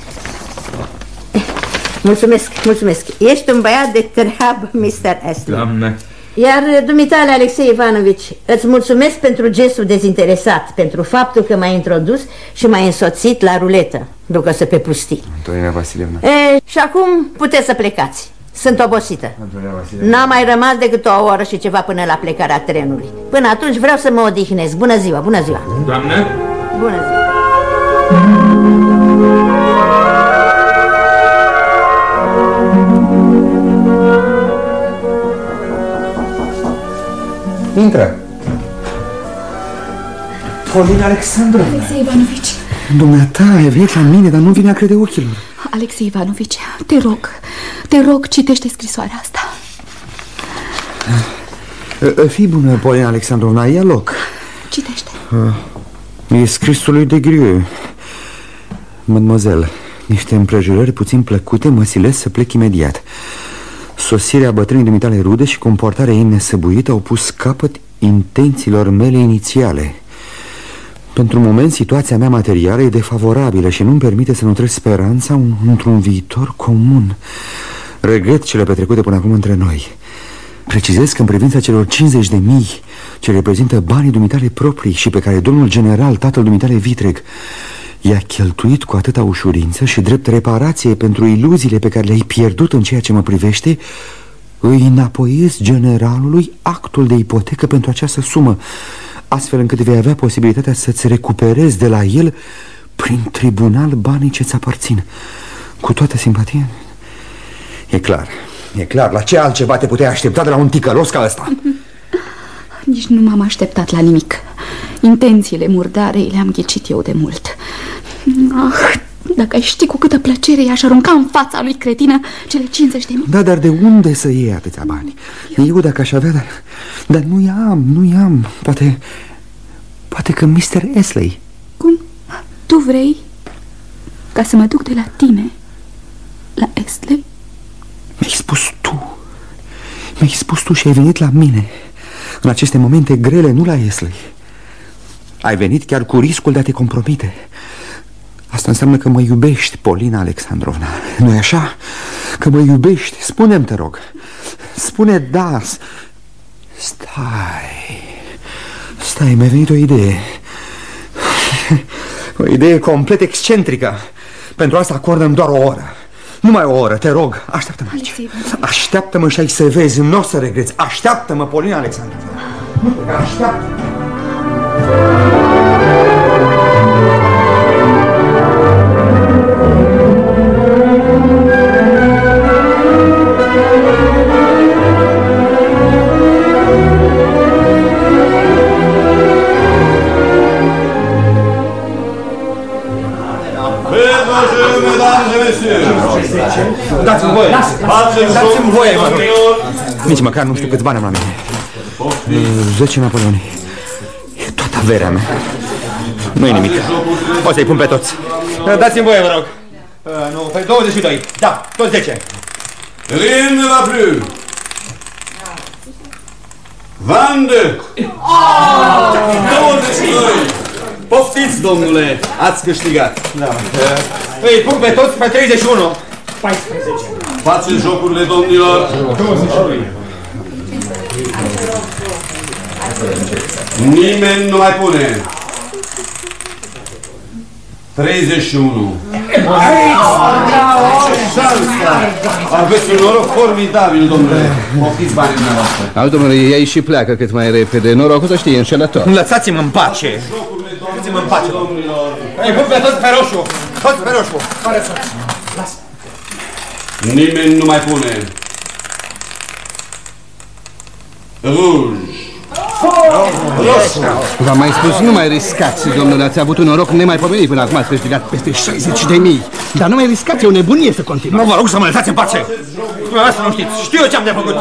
Mulțumesc. Ești un băiat de treabă, Mr. Astley. Doamne. Iar dumitale, Alexei Ivanovici, îți mulțumesc pentru gestul dezinteresat, pentru faptul că m-ai introdus și m-ai însoțit la ruletă, ducă-se pe pustii. Antonina Vasilievna. Și acum puteți să plecați. Sunt obosită. N-a mai rămas decât o oră și ceva până la plecarea trenului. Până atunci vreau să mă odihnesc. Bună ziua. Doamne. Bună ziua. Intră. Polina Alexandrovna. Alexei Ivanovici. Dumneata, ai venit la mine, dar nu vine a crede ochilor. Alexei Ivanovici, te rog, citește scrisoarea asta. Fii bună, Polina Alexandrovna, ia loc. Citește. E scrisul lui de Grieu. Mademoiselle, niște împrejurări puțin plăcute mă silesc să plec imediat. Sosirea bătrânii dumitale rude și comportarea ei nesăbuită au pus capăt intențiilor mele inițiale. Pentru moment, situația mea materială e defavorabilă și nu-mi permite să nutresc speranța într-un viitor comun. Regret cele petrecute până acum între noi. Precizez că în privința celor 50.000 ce reprezintă banii dumitale proprii și pe care domnul general, tatăl dumitale Vitreg, i-a cheltuit cu atâta ușurință și drept reparație pentru iluziile pe care le-ai pierdut în ceea ce mă privește, îi înapoiez generalului actul de ipotecă pentru această sumă, astfel încât vei avea posibilitatea să-ți recuperezi de la el prin tribunal banii ce-ți aparțin. Cu toată simpatia. E clar, la ce altceva te puteai aștepta de la un ticălos ca ăsta? Nici nu m-am așteptat la nimic. Intențiile murdarei le-am ghicit eu de mult. Ah, dacă ai ști cu câtă plăcere i-aș arunca în fața lui cretină cele 50.000. Da, dar de unde să iei atâția bani? Eu dacă aș avea, dar nu i-am. Poate că Mr. Esley. Cum? Tu vrei ca să mă duc de la tine la Esley? Mi-ai spus tu și ai venit la mine în aceste momente grele, nu la Esley. Ai venit chiar cu riscul de a te compromite. Asta înseamnă că mă iubești, Polina Alexandrovna. Nu-i așa? Că mă iubești? Spune-mi, te rog. Spune da. Stai, mi-a venit o idee. O idee complet excentrică. Pentru asta acordăm doar o oră. Numai o oră, te rog. Așteaptă-mă aici. Așteaptă-mă și ai să vezi. Nu o să regreți. Așteaptă-mă, Polina Alexandrovna. Așteaptă-mă. Dați-mi voie. Dați-mi voie, mă rog. Nici măcar nu știu câți bani am la mine. 10 napoleoni. E toată averea mea. Nu-i nimic. O să-i pun pe toți. Dați-mi voie, mă rog. Nu, pe 22. Da, toți 10. Rien ne va plus. Vande. 22. Poftiți, domnule, ați câștigat. Da. Îi pun pe toți pe 31. 14. Faceți jocurile, domnilor. 22. Nimeni nu mai pune. 31. Ce șansă! Aveți un noroc formidabil, domnule. Poftiți banii dumneavoastră. Al, domnule, ei și pleacă cât mai repede. Norocul să știe, înșelător. Lăsați-mă în pace. Lăsați-mă în pace, domnilor. Îi pun pe toți pe roșu. Toți pe roșu. Lasă. Nimeni nu mai pune. Rouge. V-am mai spus, nu mai riscați, domnule, ați avut un noroc nemaipomenit până acum, ați câștigat peste 60.000. Dar nu mai riscați, e o nebunie să continuați. Nu, vă rog să mă lăsați în pace. Dumneavoastră nu știți, știu eu ce am de făcut.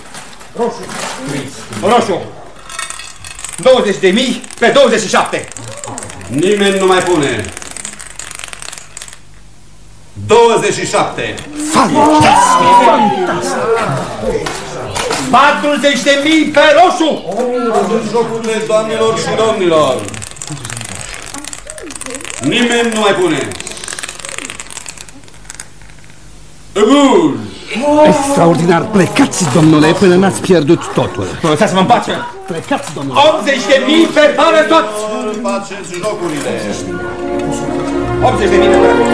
Roșu. 20.000 pe 27. Nimeni nu mai pune. 27. Fantastic! 40.000 pe roșu! Jocurile, doamnelor și domnilor. Nimeni nu mai pune. Rouge! Extraordinar, plecați, domnule, până n-ați pierdut totul. Lăsați-mă în pace! Plecați, domnule! 80.000 pe tare toți! Faceți jocurile! 80.000 pe tare!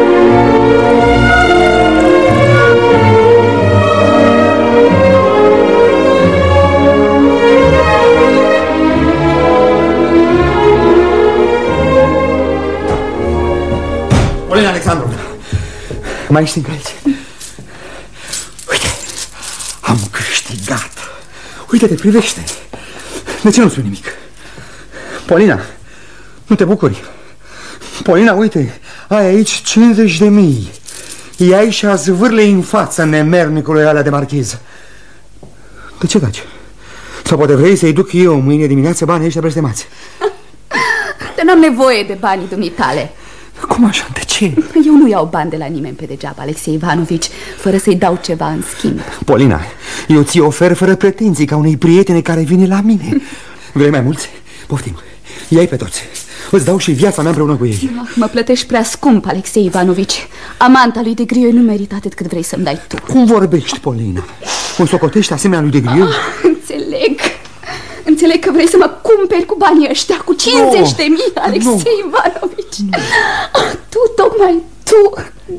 Polina Alexandrovna, mai ești încă aici? Uite, am câștigat. Uite, te privește. De ce nu spui nimic? Polina, nu te bucuri? Polina, uite, ai aici 50.000. Ia-i și azvârle-i în fața nemernicului alea de marchiz. De ce taci? Sau poate vrei să-i duc eu mâine dimineață banii ăștia blestemați? Dar n-am nevoie de banii dumitale. Cum așa? De ce? Eu nu iau bani de la nimeni pe degeaba, Alexei Ivanovici, fără să-i dau ceva în schimb. Polina, eu ți ofer fără pretenții, ca unei prietene care vine la mine. Vrei mai mulți? Poftim, ia-i pe toți. Îți dau și viața mea împreună cu ei. Mă plătești prea scump, Alexei Ivanovici. Amanta lui de Grieu nu merită atât cât vrei să-mi dai tu. Cum vorbești, Polina? O socotești asemenea lui de Grieu? Înțeleg. Înțeleg că vrei să mă cumperi cu banii ăștia, cu 50.000, Alexei Ivanovici. Tu, tocmai tu.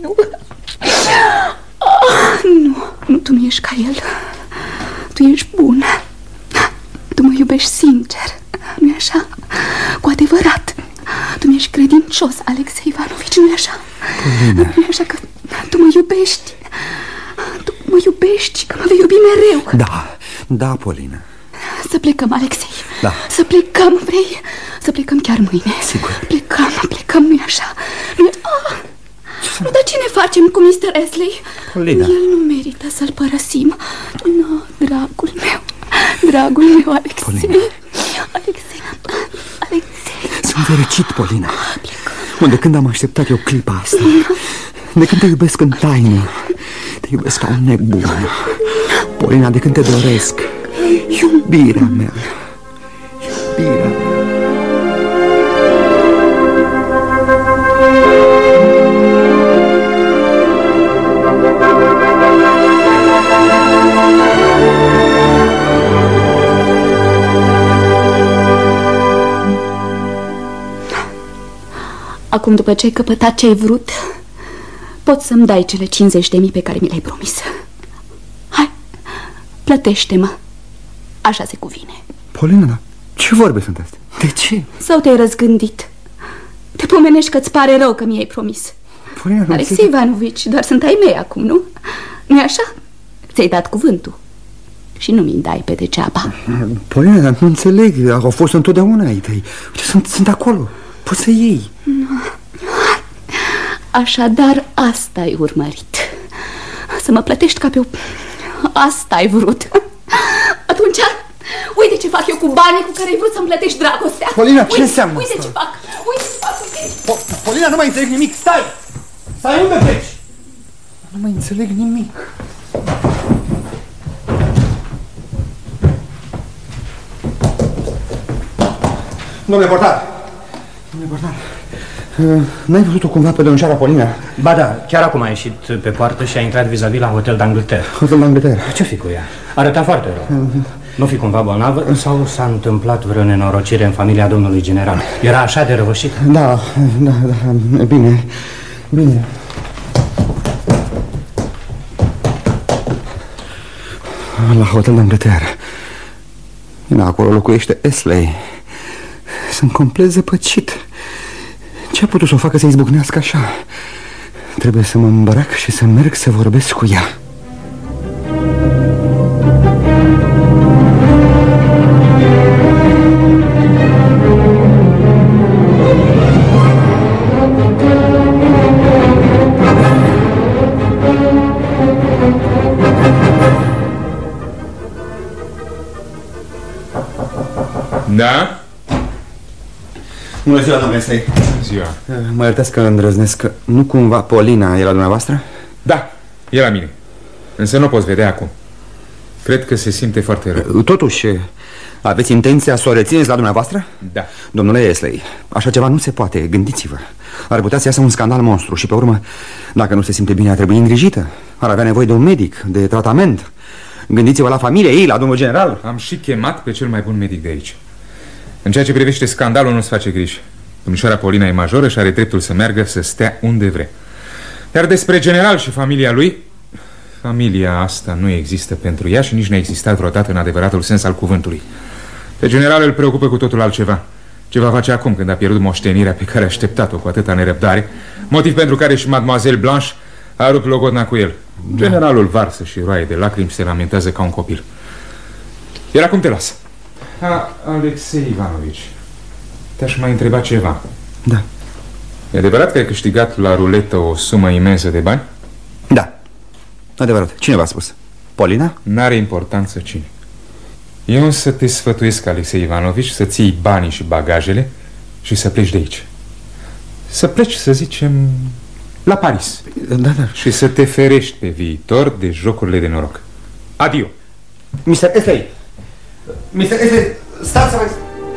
Nu, tu nu ești ca el. Tu ești bun. Tu mă iubești sincer, nu-i așa? Cu adevărat. Tu mi-ești credincios, Alexei Ivanovici, nu-i așa? Nu-i așa că tu mă iubești. Tu mă iubești și că mă vei iubi mereu. Da, Polina. Să plecăm, Alexei. Da. Să plecăm, vrei? Să plecăm chiar mâine. Sigur. Plecăm, nu-i așa? Nu, dar ce ne facem cu Mr. Astley? Polina. El nu merită să-l părăsim. Nu, dragul meu, Alexei. Polina. Alexei. Sunt fericit, Polina. De când am așteptat eu clipa asta. De când te iubesc în taină. Te iubesc ca un nebun. Polina, de când te doresc. Iubirea mea. Iubirea mea. Acum, după ce ai căpătat ce ai vrut, poți să-mi dai cele 50.000 pe care mi le-ai promis. Hai, plătește-mă. Așa se cuvine. Polina, ce vorbe sunt astea? De ce? Sau te-ai răzgândit? Te pomenești că-ți pare rău că mi-ai promis. Polina, Alexei Ivanovici, doar sunt ai mei acum, nu? Nu-i așa? Ți-ai dat cuvântul și nu mi-l dai pe degeaba. Polina, nu înțeleg. Au fost întotdeauna ai tăi. Sunt acolo. Poți să iei. Așadar, asta ai urmărit. Să mă plătești ca pe o... Asta ai vrut. Atunci, uite ce fac eu cu banii cu care ai vrut să-mi plătești dragostea. Polina, ce înseamnă uite asta? Ce fac. Uite ce fac. Polina, nu mai înțeleg nimic. Stai! Stai, unde pleci? Nu mai înțeleg nimic. Domnule portar! N-ai văzut-o cumva pe domnișoara Polina? Ba da, chiar acum a ieșit pe poartă și a intrat vis-a-vis la Hotel d'Angleterre. Hotel d'Angleterre? Ce fi cu ea? Arăta foarte rău. Nu fi cumva bolnavă sau s-a întâmplat vreo nenorocire în familia domnului general? Era așa de răvășit? Da, bine. La Hotel d'Angleterre. Acolo locuiește Astley. Sunt complet zăpăcit. Ce a putut să o facă să izbucnească așa? Trebuie să mă îmbrac și să merg să vorbesc cu ea. Da? Bună ziua, domnule Astley. Ziua. Mă iertați că îndrăznesc. Nu cumva Polina e la dumneavoastră? Da, e la mine. Însă nu poți vedea acum. Cred că se simte foarte rău. Totuși, aveți intenția să o rețineți la dumneavoastră? Da. Domnule Astley, așa ceva nu se poate, gândiți-vă. Ar putea să iasă un scandal monstru și pe urmă, dacă nu se simte bine, ar trebui îngrijită. Ar avea nevoie de un medic, de tratament. Gândiți-vă la familie ei, la domnul general. Am și chemat pe cel mai bun medic de aici. În ceea ce privește scandalul, nu-ți face griji. Domnișoara Polina e majoră și are dreptul să meargă să stea unde vrea. Iar despre general și familia lui, familia asta nu există pentru ea și nici n-a existat vreodată în adevăratul sens al cuvântului. Pe general îl preocupă cu totul altceva. Ce va face acum când a pierdut moștenirea pe care a așteptat-o cu atâta nerăbdare, motiv pentru care și Mademoiselle Blanche a rupt logodna cu el. Generalul varsă și roaie de lacrimi, se lamentează ca un copil. Iar acum te las. Alexei Ivanovici, te-aș mai întreba ceva. Da. E adevărat că ai câștigat la ruletă o sumă imensă de bani? Da, adevărat. Cine v-a spus? Polina? N-are importanță cine. Eu însă te sfătuiesc, Alexei Ivanovici, să-ți iei banii și bagajele și să pleci de aici. Să pleci, să zicem, la Paris. Da. Și să te ferești pe viitor de jocurile de noroc. Adio. Mr. Astley! Mr. Astley, stați să mai...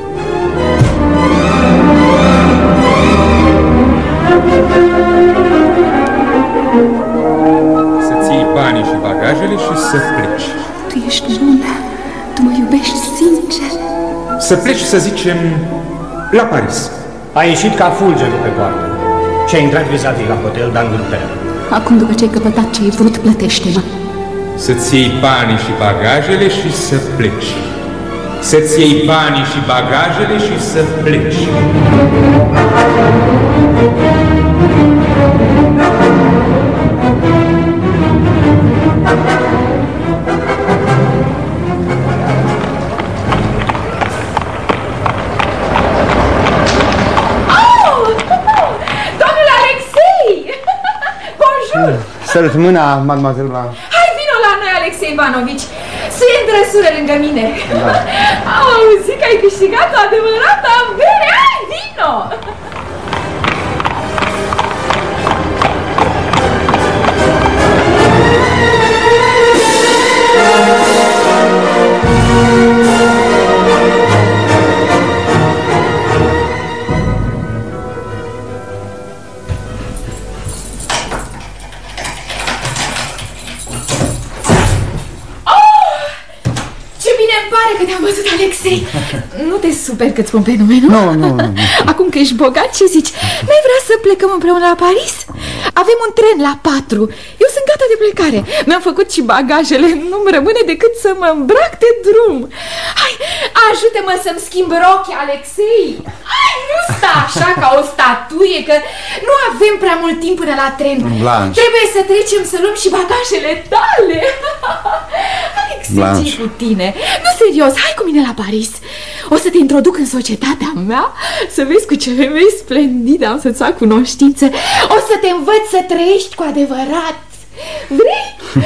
Să-ți iei banii și bagajele și să pleci. Tu ești bună, tu mă iubești sincer. Să pleci, să zicem, la Paris. A ieșit ca fulgerul pe poartă și a intrat vis-a-vis la Hotel d'Angleterre. Acum, după ce ai căpătat ce ai vrut, plătește-mă. Să-ți iei banii și bagajele și să pleci. Să-ți iei banii și bagajele și să pleci. Sărut mâna, mademoiselle Blanche. Hai, vino la noi, Alexei Ivanovici. Suie în drăsură lângă mine. Da. Am auzit că ai câștigat o adevărată avere. Hai, vino! Că te-am văzut, Alexei. Nu te super că-ți spun pe nume, nu? Nu. Acum că ești bogat, ce zici? N-ai vrea să plecăm împreună la Paris? Avem un tren la 4. Eu sunt gata de plecare. Mi-am făcut și bagajele. Nu-mi rămâne decât să mă îmbrac de drum. Hai, ajută-mă să-mi schimb rochii, Alexei. Hai, nu sta așa ca o statuie, că nu avem prea mult timp până la tren. Blanche. Trebuie să trecem să luăm și bagajele tale. Alexei, ce-i cu tine? Nu, serios, hai cu mine la Paris. O să te introduc în societatea mea, să vezi cu ce femei splendide am să-ți fac cunoștințe. O să te învăț să trăiești cu adevărat. Vrei?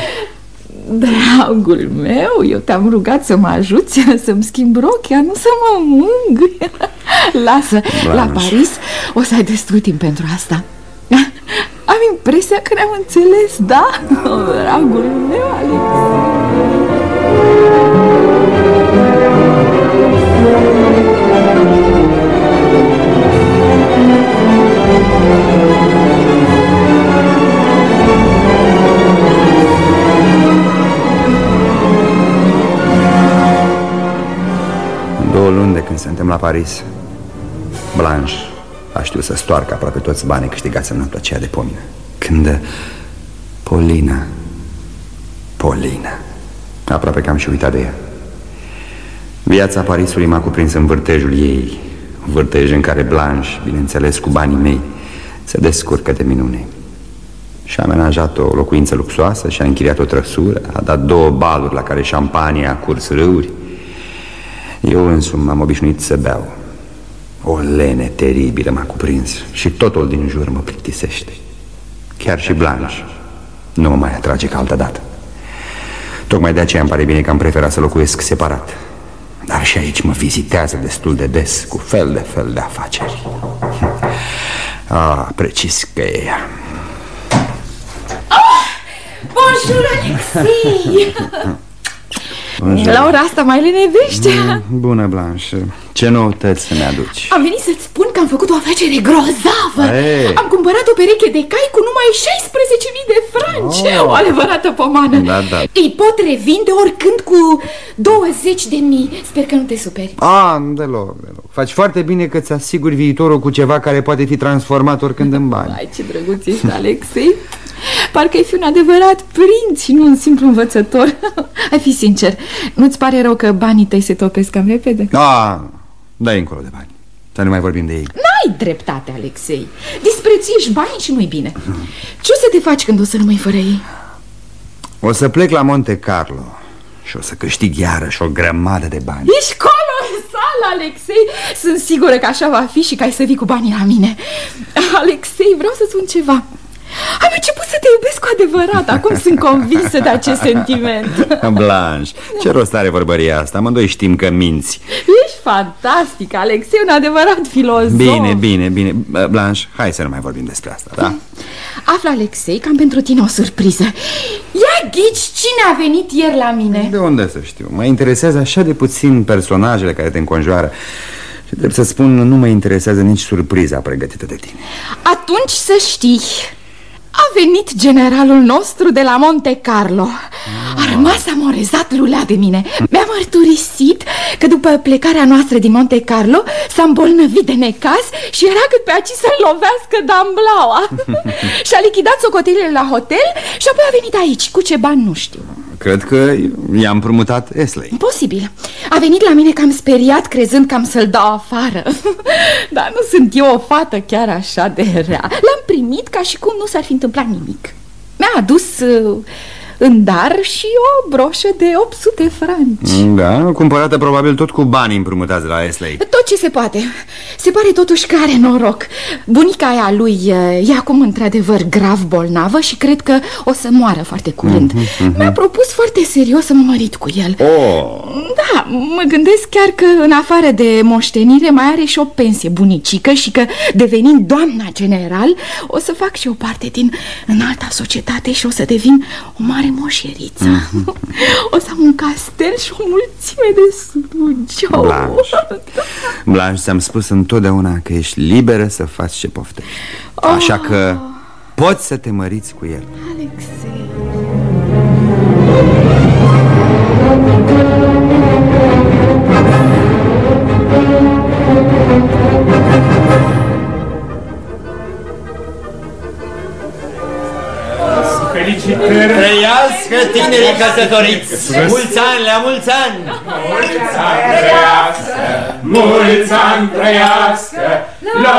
Dragul meu, eu te-am rugat să mă ajuți să-mi schimb rochia, nu să mă mângâi. Lasă, la Paris o să ai destul timp pentru asta. Am impresia că ne-am înțeles, da? Dragul meu, Alex. În 2 luni de când suntem la Paris, Blanche a știut să stoarcă aproape toți banii câștigați în noaptea aceea de pomină. Când Polina, aproape că am și uitat de ea. Viața Parisului m-a cuprins în vârtejul ei, vârtej în care Blanche, bineînțeles cu banii mei, se descurcă de minune. Și-a amenajat o locuință luxoasă, și-a închiriat o trăsură, a dat 2 baluri la care șampania a curs râuri. Eu însumi m-am obișnuit să beau. O lene teribilă m-a cuprins și totul din jur mă plictisește. Chiar și Blanche nu mă mai atrage ca altă dată. Tocmai de aceea îmi pare bine că am preferat să locuiesc separat. Dar și aici mă vizitează destul de des cu fel de afaceri. Precis că e ea. Bonjour, Alexei! La ora asta mai lenevește. Bună, Blanche. Ce noutăți să ne aduci? Am venit să-ți spun că am făcut o afacere grozavă. Am cumpărat o pereche de cai cu numai 16.000 de franci. O adevărată pomană. Da. Îi pot revinde oricând cu 20.000. Sper că nu te superi. Deloc. Faci foarte bine că ți asiguri viitorul cu ceva care poate fi transformat oricând în bani. Ai, ce drăguț ești, Alexei. Parcă-i fi un adevărat prinț și nu un simplu învățător. Hai, fi sincer, nu-ți pare rău că banii tăi se topesc cam repede? Dai încolo de bani. Să nu mai vorbim de ei. N-ai dreptate, Alexei. Disprețuiești banii și nu-i bine. Ce o să te faci când o să rămâi fără ei? O să plec la Monte Carlo și o să câștig iarăși o grămadă de bani. Ești colosal, Alexei. Sunt sigură că așa va fi și că ai să vii cu banii la mine. Alexei, vreau să spun ceva. Am început să te iubesc cu adevărat. Acum sunt convinsă de acest sentiment. Blanche, ce rost are vorbăria asta? Amândoi știm că minți. Ești fantastic, Alexei, un adevărat filozof. Bine. Blanche, hai să nu mai vorbim despre asta, da? Află, Alexei, că am pentru tine o surpriză. Ia ghici cine a venit ieri la mine. De unde să știu? Mă interesează așa de puțin personajele care te înconjoară. Și trebuie să spun, nu mă interesează nici surpriza pregătită de tine. Atunci să știi, a venit generalul nostru de la Monte Carlo. A rămas amorezat, lulea de mine. Mi-a mărturisit că după plecarea noastră din Monte Carlo s-a îmbolnăvit de necaz și era cât pe aici să-l lovească damblaua. Și-a lichidat socotelile la hotel și apoi a venit aici. Cu ce bani nu știu. Cred că i-am împrumutat Esley. Posibil. A venit la mine cam speriat, crezând că am să-l dau afară. Dar nu sunt eu o fată chiar așa de rea. L-am primit ca și cum nu s-ar fi întâmplat nimic. Mi-a adus în dar și o broșă de 800 franci. Da, cumpărată probabil tot cu banii împrumutați de la Astley. Tot ce se poate. Se pare totuși că are noroc. Bunica aia lui e acum într-adevăr grav bolnavă și cred că o să moară foarte curând. Mi-a propus foarte serios să mă mărit cu el. Da, mă gândesc chiar că în afară de moștenire mai are și o pensie bunicică și că devenind doamna general o să fac și o parte din înalta societate și o să devin o mare moșeriță. O să am un castel și o mulțime de slugi. Blanche, ți-am spus întotdeauna că ești liberă să faci ce poftești. Așa că poți să te măriți cu el. Alexei. Felicitări! Trăiască tinerii căsătoriți! Mulți ani, la mulți ani! Mulți ani trăiască! Mulți ani trăiască! La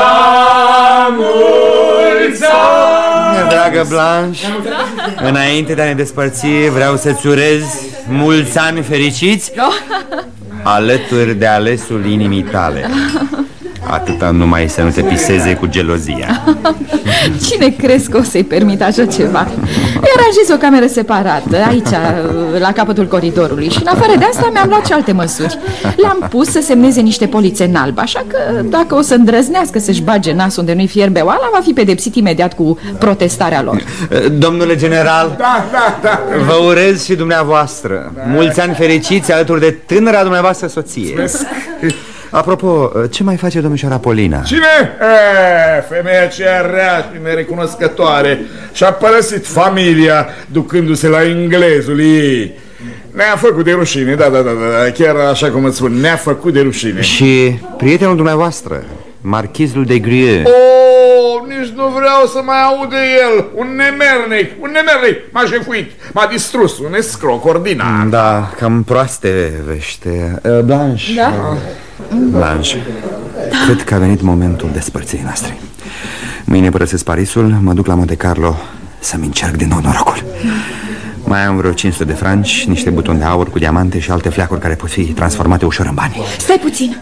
mulți ani! Dragă Blanche, înainte de a ne despărți, vreau să-ți urez mulți ani fericiți alături de alesul inimii tale. Atâta numai să nu te piseze cu gelozia. Cine crezi că o să-i permit așa ceva? I-aranjez o cameră separată, aici, la capătul coridorului. Și în afară de asta mi-am luat și alte măsuri. L-am pus să semneze niște polițe în alb. Așa că dacă o să îndrăznească să-și bage nasul unde nu-i fierbe oala, va fi pedepsit imediat cu protestarea lor. Domnule general, vă urez și dumneavoastră mulți ani fericiți alături de tânăra dumneavoastră soție. Apropo, ce mai face domnișoara Polina? Cine? Femeia aceea rea și nerecunoscătoare și-a părăsit familia ducându-se la englezul ei. Ne-a făcut de rușine, da, chiar așa cum îți spun, ne-a făcut de rușine. Și prietenul dumneavoastră, marchizul de Grieux? Nici nu vreau să mai aud de el. Un nemernic, m-a jefuit, m-a distrus, un escroc ordinар. Da, cam proaste vește. Blanche. Da? Blanche, cred că a venit momentul despărțirii noastre. Mâine părăsesc Parisul, mă duc la Monte Carlo să-mi încerc din nou norocul. Mai am vreo 500 de franci, niște butoni de aur cu diamante și alte fleacuri care pot fi transformate ușor în bani. Stai puțin.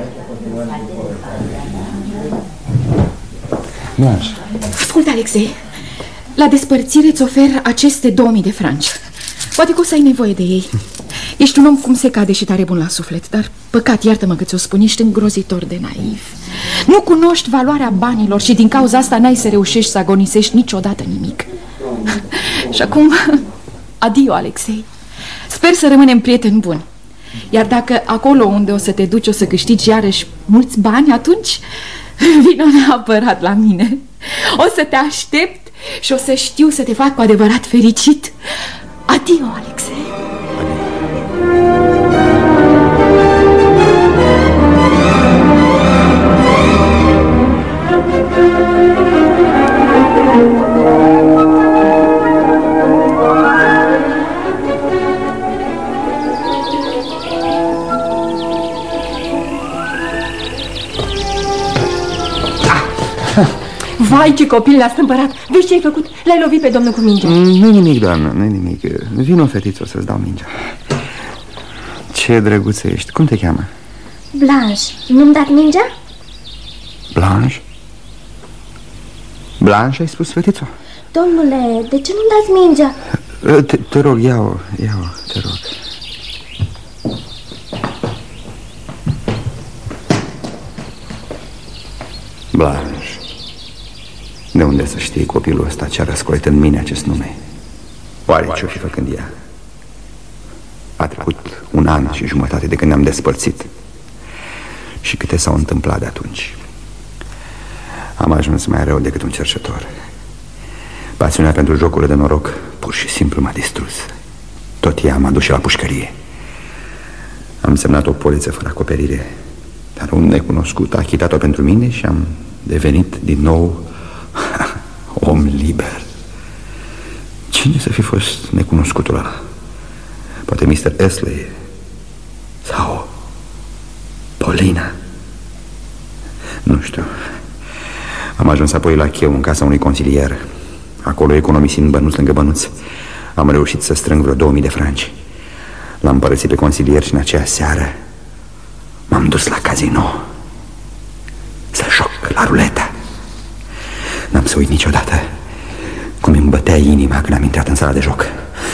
Blanche. Ascultă, Alexei, la despărțire îți ofer aceste 2000 de franci. Poate că o să ai nevoie de ei. Ești un om cum se cade și tare bun la suflet, dar păcat, iartă-mă că ți-o spun, ești îngrozitor de naiv. Nu cunoști valoarea banilor și din cauza asta n-ai să reușești să agonisești niciodată nimic. Și acum, adio, Alexei. Sper să rămânem prieteni buni. Iar dacă acolo unde o să te duci o să câștigi iarăși mulți bani, atunci vino neapărat la mine. O să te aștept și o să știu să te fac cu adevărat fericit. Adio, Alexei. Vai, ce copil l-a stâmpărat. Vezi ce ai făcut? L-ai lovit pe domnul cu mingea. Nu-i nimic, doamnă, nu-i nimic. Vino, fetiță, o să-ți dau mingea. Ce drăguță ești. Cum te cheamă? Blanche. Nu-mi dat mingea? Blanche? Blanche, ai spus, fetiță? Domnule, de ce nu-mi dați mingea? Te rog, ia-o, te rog. Blanche. De unde să știe copilul ăsta ce a răscolit în mine acest nume? Oare ce-o fi făcând ea? A trecut 1 an și jumătate de când ne-am despărțit. Și câte s-au întâmplat de atunci. Am ajuns mai rău decât un cerșetor. Pasiunea pentru jocurile de noroc pur și simplu m-a distrus. Tot ea m-a dus și la pușcărie. Am semnat o poliță fără acoperire, dar un necunoscut a achitat-o pentru mine și am devenit din nou om liber. Cine să fi fost necunoscutul ăla? Poate Mr. Astley sau Polina? Nu știu. Am ajuns apoi la Chieu, în casa unui consilier. Acolo, economisind bănuț lângă bănuț, Am reușit să strâng vreo 2000 de franci. L-am părăsit pe consilier și în aceea seară m-am dus la casino să joc la ruletă. N-am să uit niciodată cum îmi bătea inima când am intrat în sala de joc.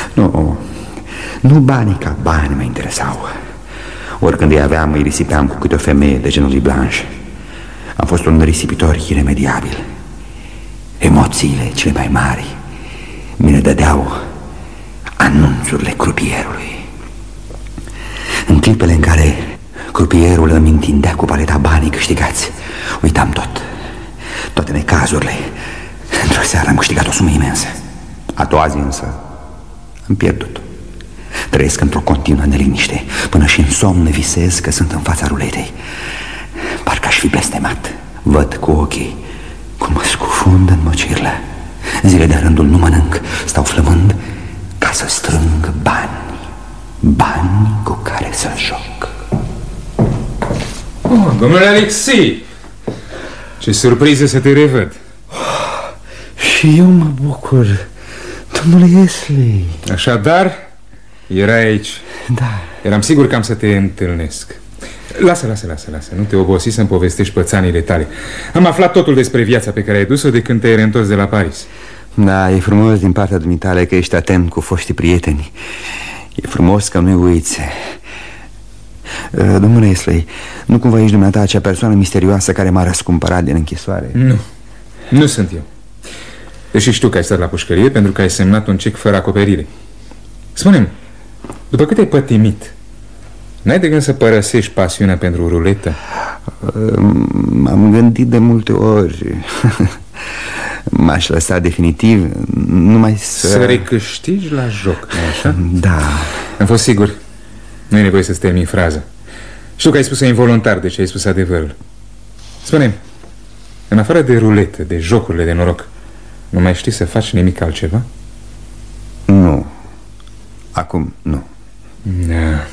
Nu banii ca bani mă interesau. Oricând îi aveam, îi risipeam cu câte o femeie de genul lui Blanche. Am fost un risipitor iremediabil. Emoțiile cele mai mari mi le dădeau anunțurile crupierului. În clipele în care crupierul îmi întindea cu paleta banii câștigați, uitam toate necazurile. Într-o seară am câștigat o sumă imensă. A doua zi însă am pierdut. Trăiesc într-o continuă neliniște. Până și în somn visez că sunt în fața ruletei. Parcă aș fi blestemat. Văd cu ochii cum mă scufund în măcirlă. Zile de rândul nu mănânc, stau flămând ca să strâng bani cu care să joc. Domnule Alexei, ce surpriză să te revăd. Și eu mă bucur, domnule Wesley. Așadar, erai aici. Da. Eram sigur că am să te întâlnesc. Lasă, nu te obosi să-mi povestești pățanile tale. Am aflat totul despre viața pe care ai dus-o de când te-ai reîntors de la Paris. Da, e frumos din partea dumitale că ești atent cu foștii prieteni. E frumos că nu-i uiți. Domnule Wesley, nu cumva ești dumneata acea persoană misterioasă care m-a răscumpărat din închisoare? Nu sunt eu. Deși știu că ai stat la pușcărie pentru că ai semnat un cec fără acoperire. Spune-mi, după cât ai pătimit, n-ai de gând să părăsești pasiunea pentru ruletă? M-am gândit de multe ori. M-aș lăsa definitiv, numai să recâștigi la joc, nu așa? Da. Am fost sigur. Nu e nevoie să-ți termini fraza. Știu că ai spus-o involuntar, deci ai spus adevărul. Spune-mi, în afară de ruletă, de jocurile de noroc, nu mai știi să faci nimic altceva? Nu. Acum, nu. Da.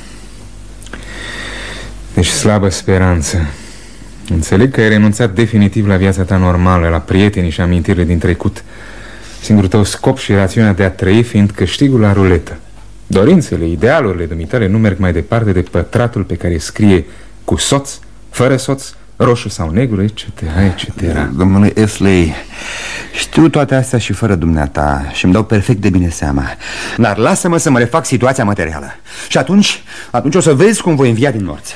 Deci slabă speranță. Înțeleg că ai renunțat definitiv la viața ta normală, la prietenii și amintirile din trecut. Singurul tău scop și rațiunea de a trăi fiind câștigul la ruletă. Dorințele, idealurile dumitale nu merg mai departe de pătratul pe care scrie cu soț, fără soț, roșu sau negru, etc., etc. Domnule Wesley, știu toate astea și fără dumneata și îmi dau perfect de bine seama. Dar lasă-mă să mă refac situația materială. Și atunci o să vezi cum voi învia din morți.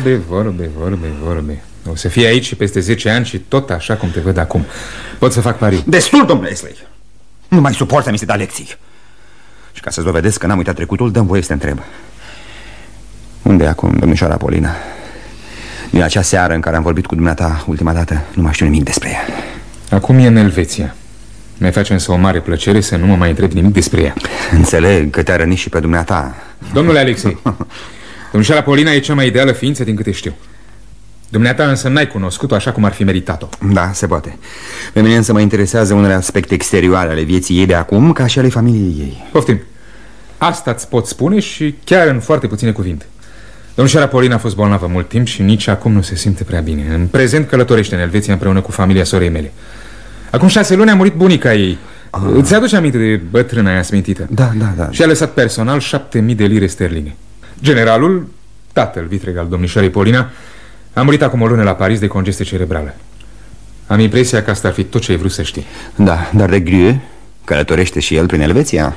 Vorbe. O să fii aici și peste 10 ani și tot așa cum te văd acum. Pot să fac pariu. Destul, domnule Wesley. Nu mai suport să mi se da lecții. Și ca să-ți dovedesc că n-am uitat trecutul, dăm voie să te întreb. Unde e acum domnișoara Polina? Din acea seară în care am vorbit cu dumneata ultima dată, nu mai știu nimic despre ea. Acum e în Elveția. Mi-ai face însă o mare plăcere să nu mă mai întrebi nimic despre ea. Înțeleg că te-a rănit și pe dumneata. Domnule Alexei, domnișoara Polina e cea mai ideală ființă din câte știu. Dumneata însă n-ai cunoscut-o așa cum ar fi meritat-o. Da, se poate. Pe mine însă mă interesează unele aspecte exterioare ale vieții ei de acum, ca și ale familiei ei. Poftim. Asta îți pot spune și chiar în foarte puține cuvinte. Domnișoara Polina a fost bolnavă mult timp și nici acum nu se simte prea bine. În prezent călătorește în Elveția împreună cu familia sorei mele. Acum 6 luni a murit bunica ei. Îți aduce aminte de bătrâna aia smintită? Da. Și a lăsat personal 7.000 de lire sterline. Generalul, tatăl vitreg al domnișoarei Polina, a murit acum o lună la Paris de congestie cerebrală. Am impresia că asta ar fi tot ce ai vrut să știi. Da, dar de Grieu călătorește și el prin Elveția?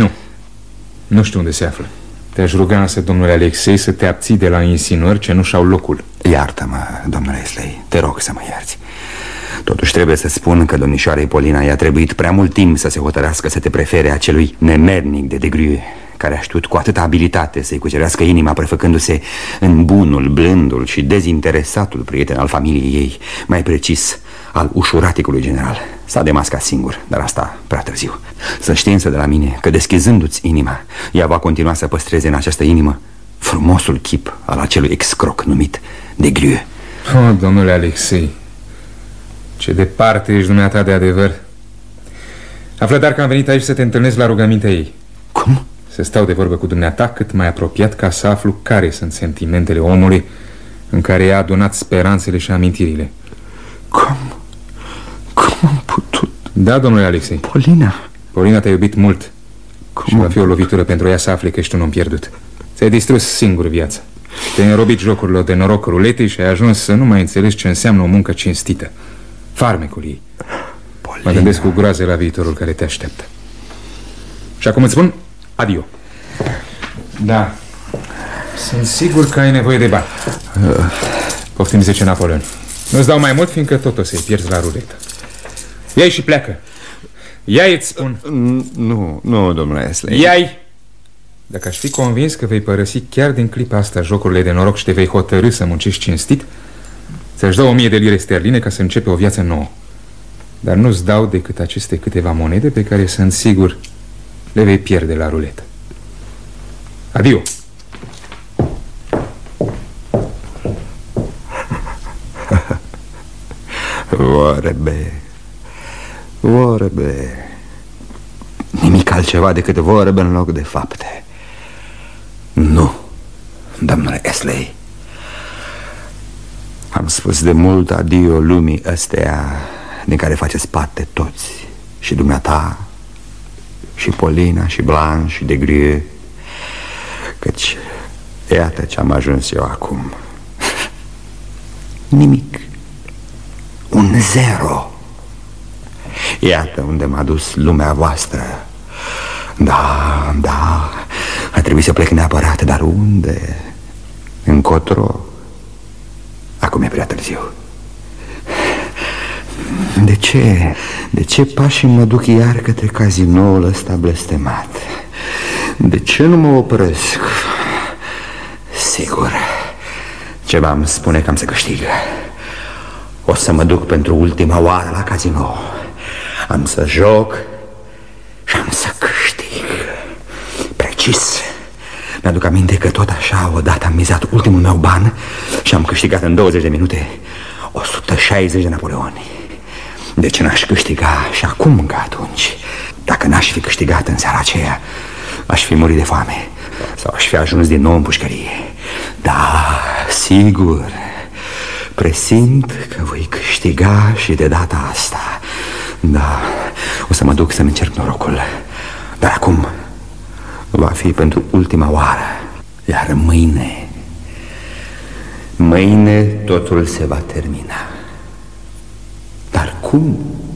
Nu știu unde se află. Te-aș ruga însă, domnule Alexei, să te abții de la insinuări ce nu și-au locul. Iartă-mă, domnule Wesley, te rog să mă ierți. Totuși trebuie să spun că domnișoarei Polina i-a trebuit prea mult timp să se hotărească să te prefere acelui nemernic de Grieu, care a știut cu atâta abilitate să-i cucerească inima, prefăcându-se în bunul, blândul și dezinteresatul prieten al familiei ei, mai precis al ușuraticului general. S-a demascat singur, dar asta prea târziu. Să știi însă de la mine că deschizându-ți inima, ea va continua să păstreze în această inimă frumosul chip al acelui excroc numit de Grieu. Domnule Alexei, ce departe ești dumneata de adevăr. Află dar că am venit aici să te întâlnesc la rugămintea ei. Cum? Să stau de vorbă cu dumneata cât mai apropiat ca să aflu care sunt sentimentele omului în care i-a adunat speranțele și amintirile. Cum am putut? Da, domnule Alexei. Polina te-a iubit mult. Și va fi o lovitură pentru ea să afle că ești un om pierdut. Ți-ai distrus singur viața. Te-ai înrobit jocurilor de noroc ruletei și ai ajuns să nu mai înțelegi ce înseamnă o muncă cinstită. Farmecul ei. Polina. Mă gândesc cu groază la viitorul care te așteaptă. Și acum îți spun adio. Da. Sunt sigur că ai nevoie de bani. Poftim 10 Napoleon. Nu-ți dau mai mult, fiindcă tot o să-i pierzi la ruletă. Ia-i și pleacă. Ia-i, îți spun. Nu, domnule Astley. Ia-i. Dacă aș fi convins că vei părăsi chiar din clipa asta jocurile de noroc și te vei hotărâ să muncești cinstit, ți-aș da 1000 de lire sterline ca să începe o viață nouă. Dar nu-ți dau decât aceste câteva monede pe care sunt sigur le vei pierde la ruletă. Adio. Vorbe. Nimic altceva decât vorbe în loc de fapte. Nu, domnule Astley. Am spus de mult adio lumii ăsteia din care faceți parte toți. Și dumneata, și Polina, și Blanche, și Desgrieux. Căci iată ce am ajuns eu acum. Nimic. Un zero. Iată unde m-a dus lumea voastră. Da, a trebuit să plec neapărat, dar unde? Încotro? Acum e prea târziu. De ce pașii mă duc iar către cazinoul ăsta blestemat? De ce nu mă opresc? Sigur, ceva îmi spune că am să câștig. O să mă duc pentru ultima oară la casino. Am să joc și am să câștig. Precis. Mi-aduc aminte că tot așa odată am mizat ultimul meu ban și am câștigat în 20 de minute 160 de napoleoni. De ce n-aș câștiga și acum ca atunci? Dacă n-aș fi câștigat în seara aceea, aș fi murit de foame sau aș fi ajuns din nou în pușcărie. Da, sigur. Presimt că voi câștiga și de data asta. Da, o să mă duc să-mi încerc norocul. Dar acum va fi pentru ultima oară. Iar mâine totul se va termina. Dar cum?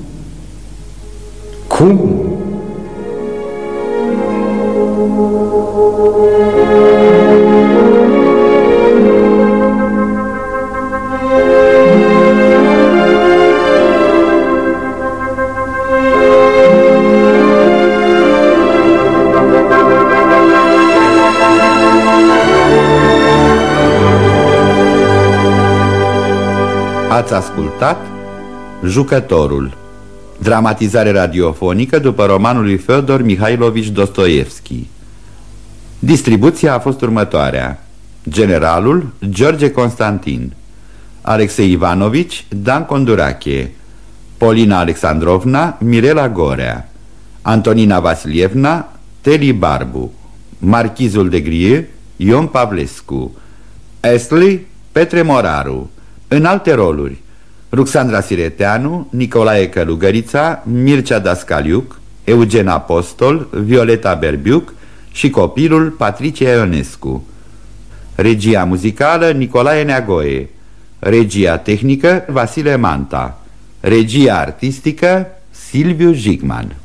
Ați ascultat Jucătorul, dramatizare radiofonică după romanul lui Fyodor Mihailovici Dostoevski. Distribuția a fost următoarea: Generalul George Constantin, Alexei Ivanovici Dan Condurache, Polina Alexandrovna Mirela Gorea, Antonina Vasilievna Teli Barbu, Marchizul Desgrieux Ion Pavlescu, Astley Petre Moraru. În alte roluri: Ruxandra Sireteanu, Nicolae Călugărița, Mircea Dascaliuc, Eugen Apostol, Violeta Berbiuc și copilul Patricia Ionescu. Regia muzicală Nicolae Neagoe. Regia tehnică Vasile Manta. Regia artistică Silviu Jigman.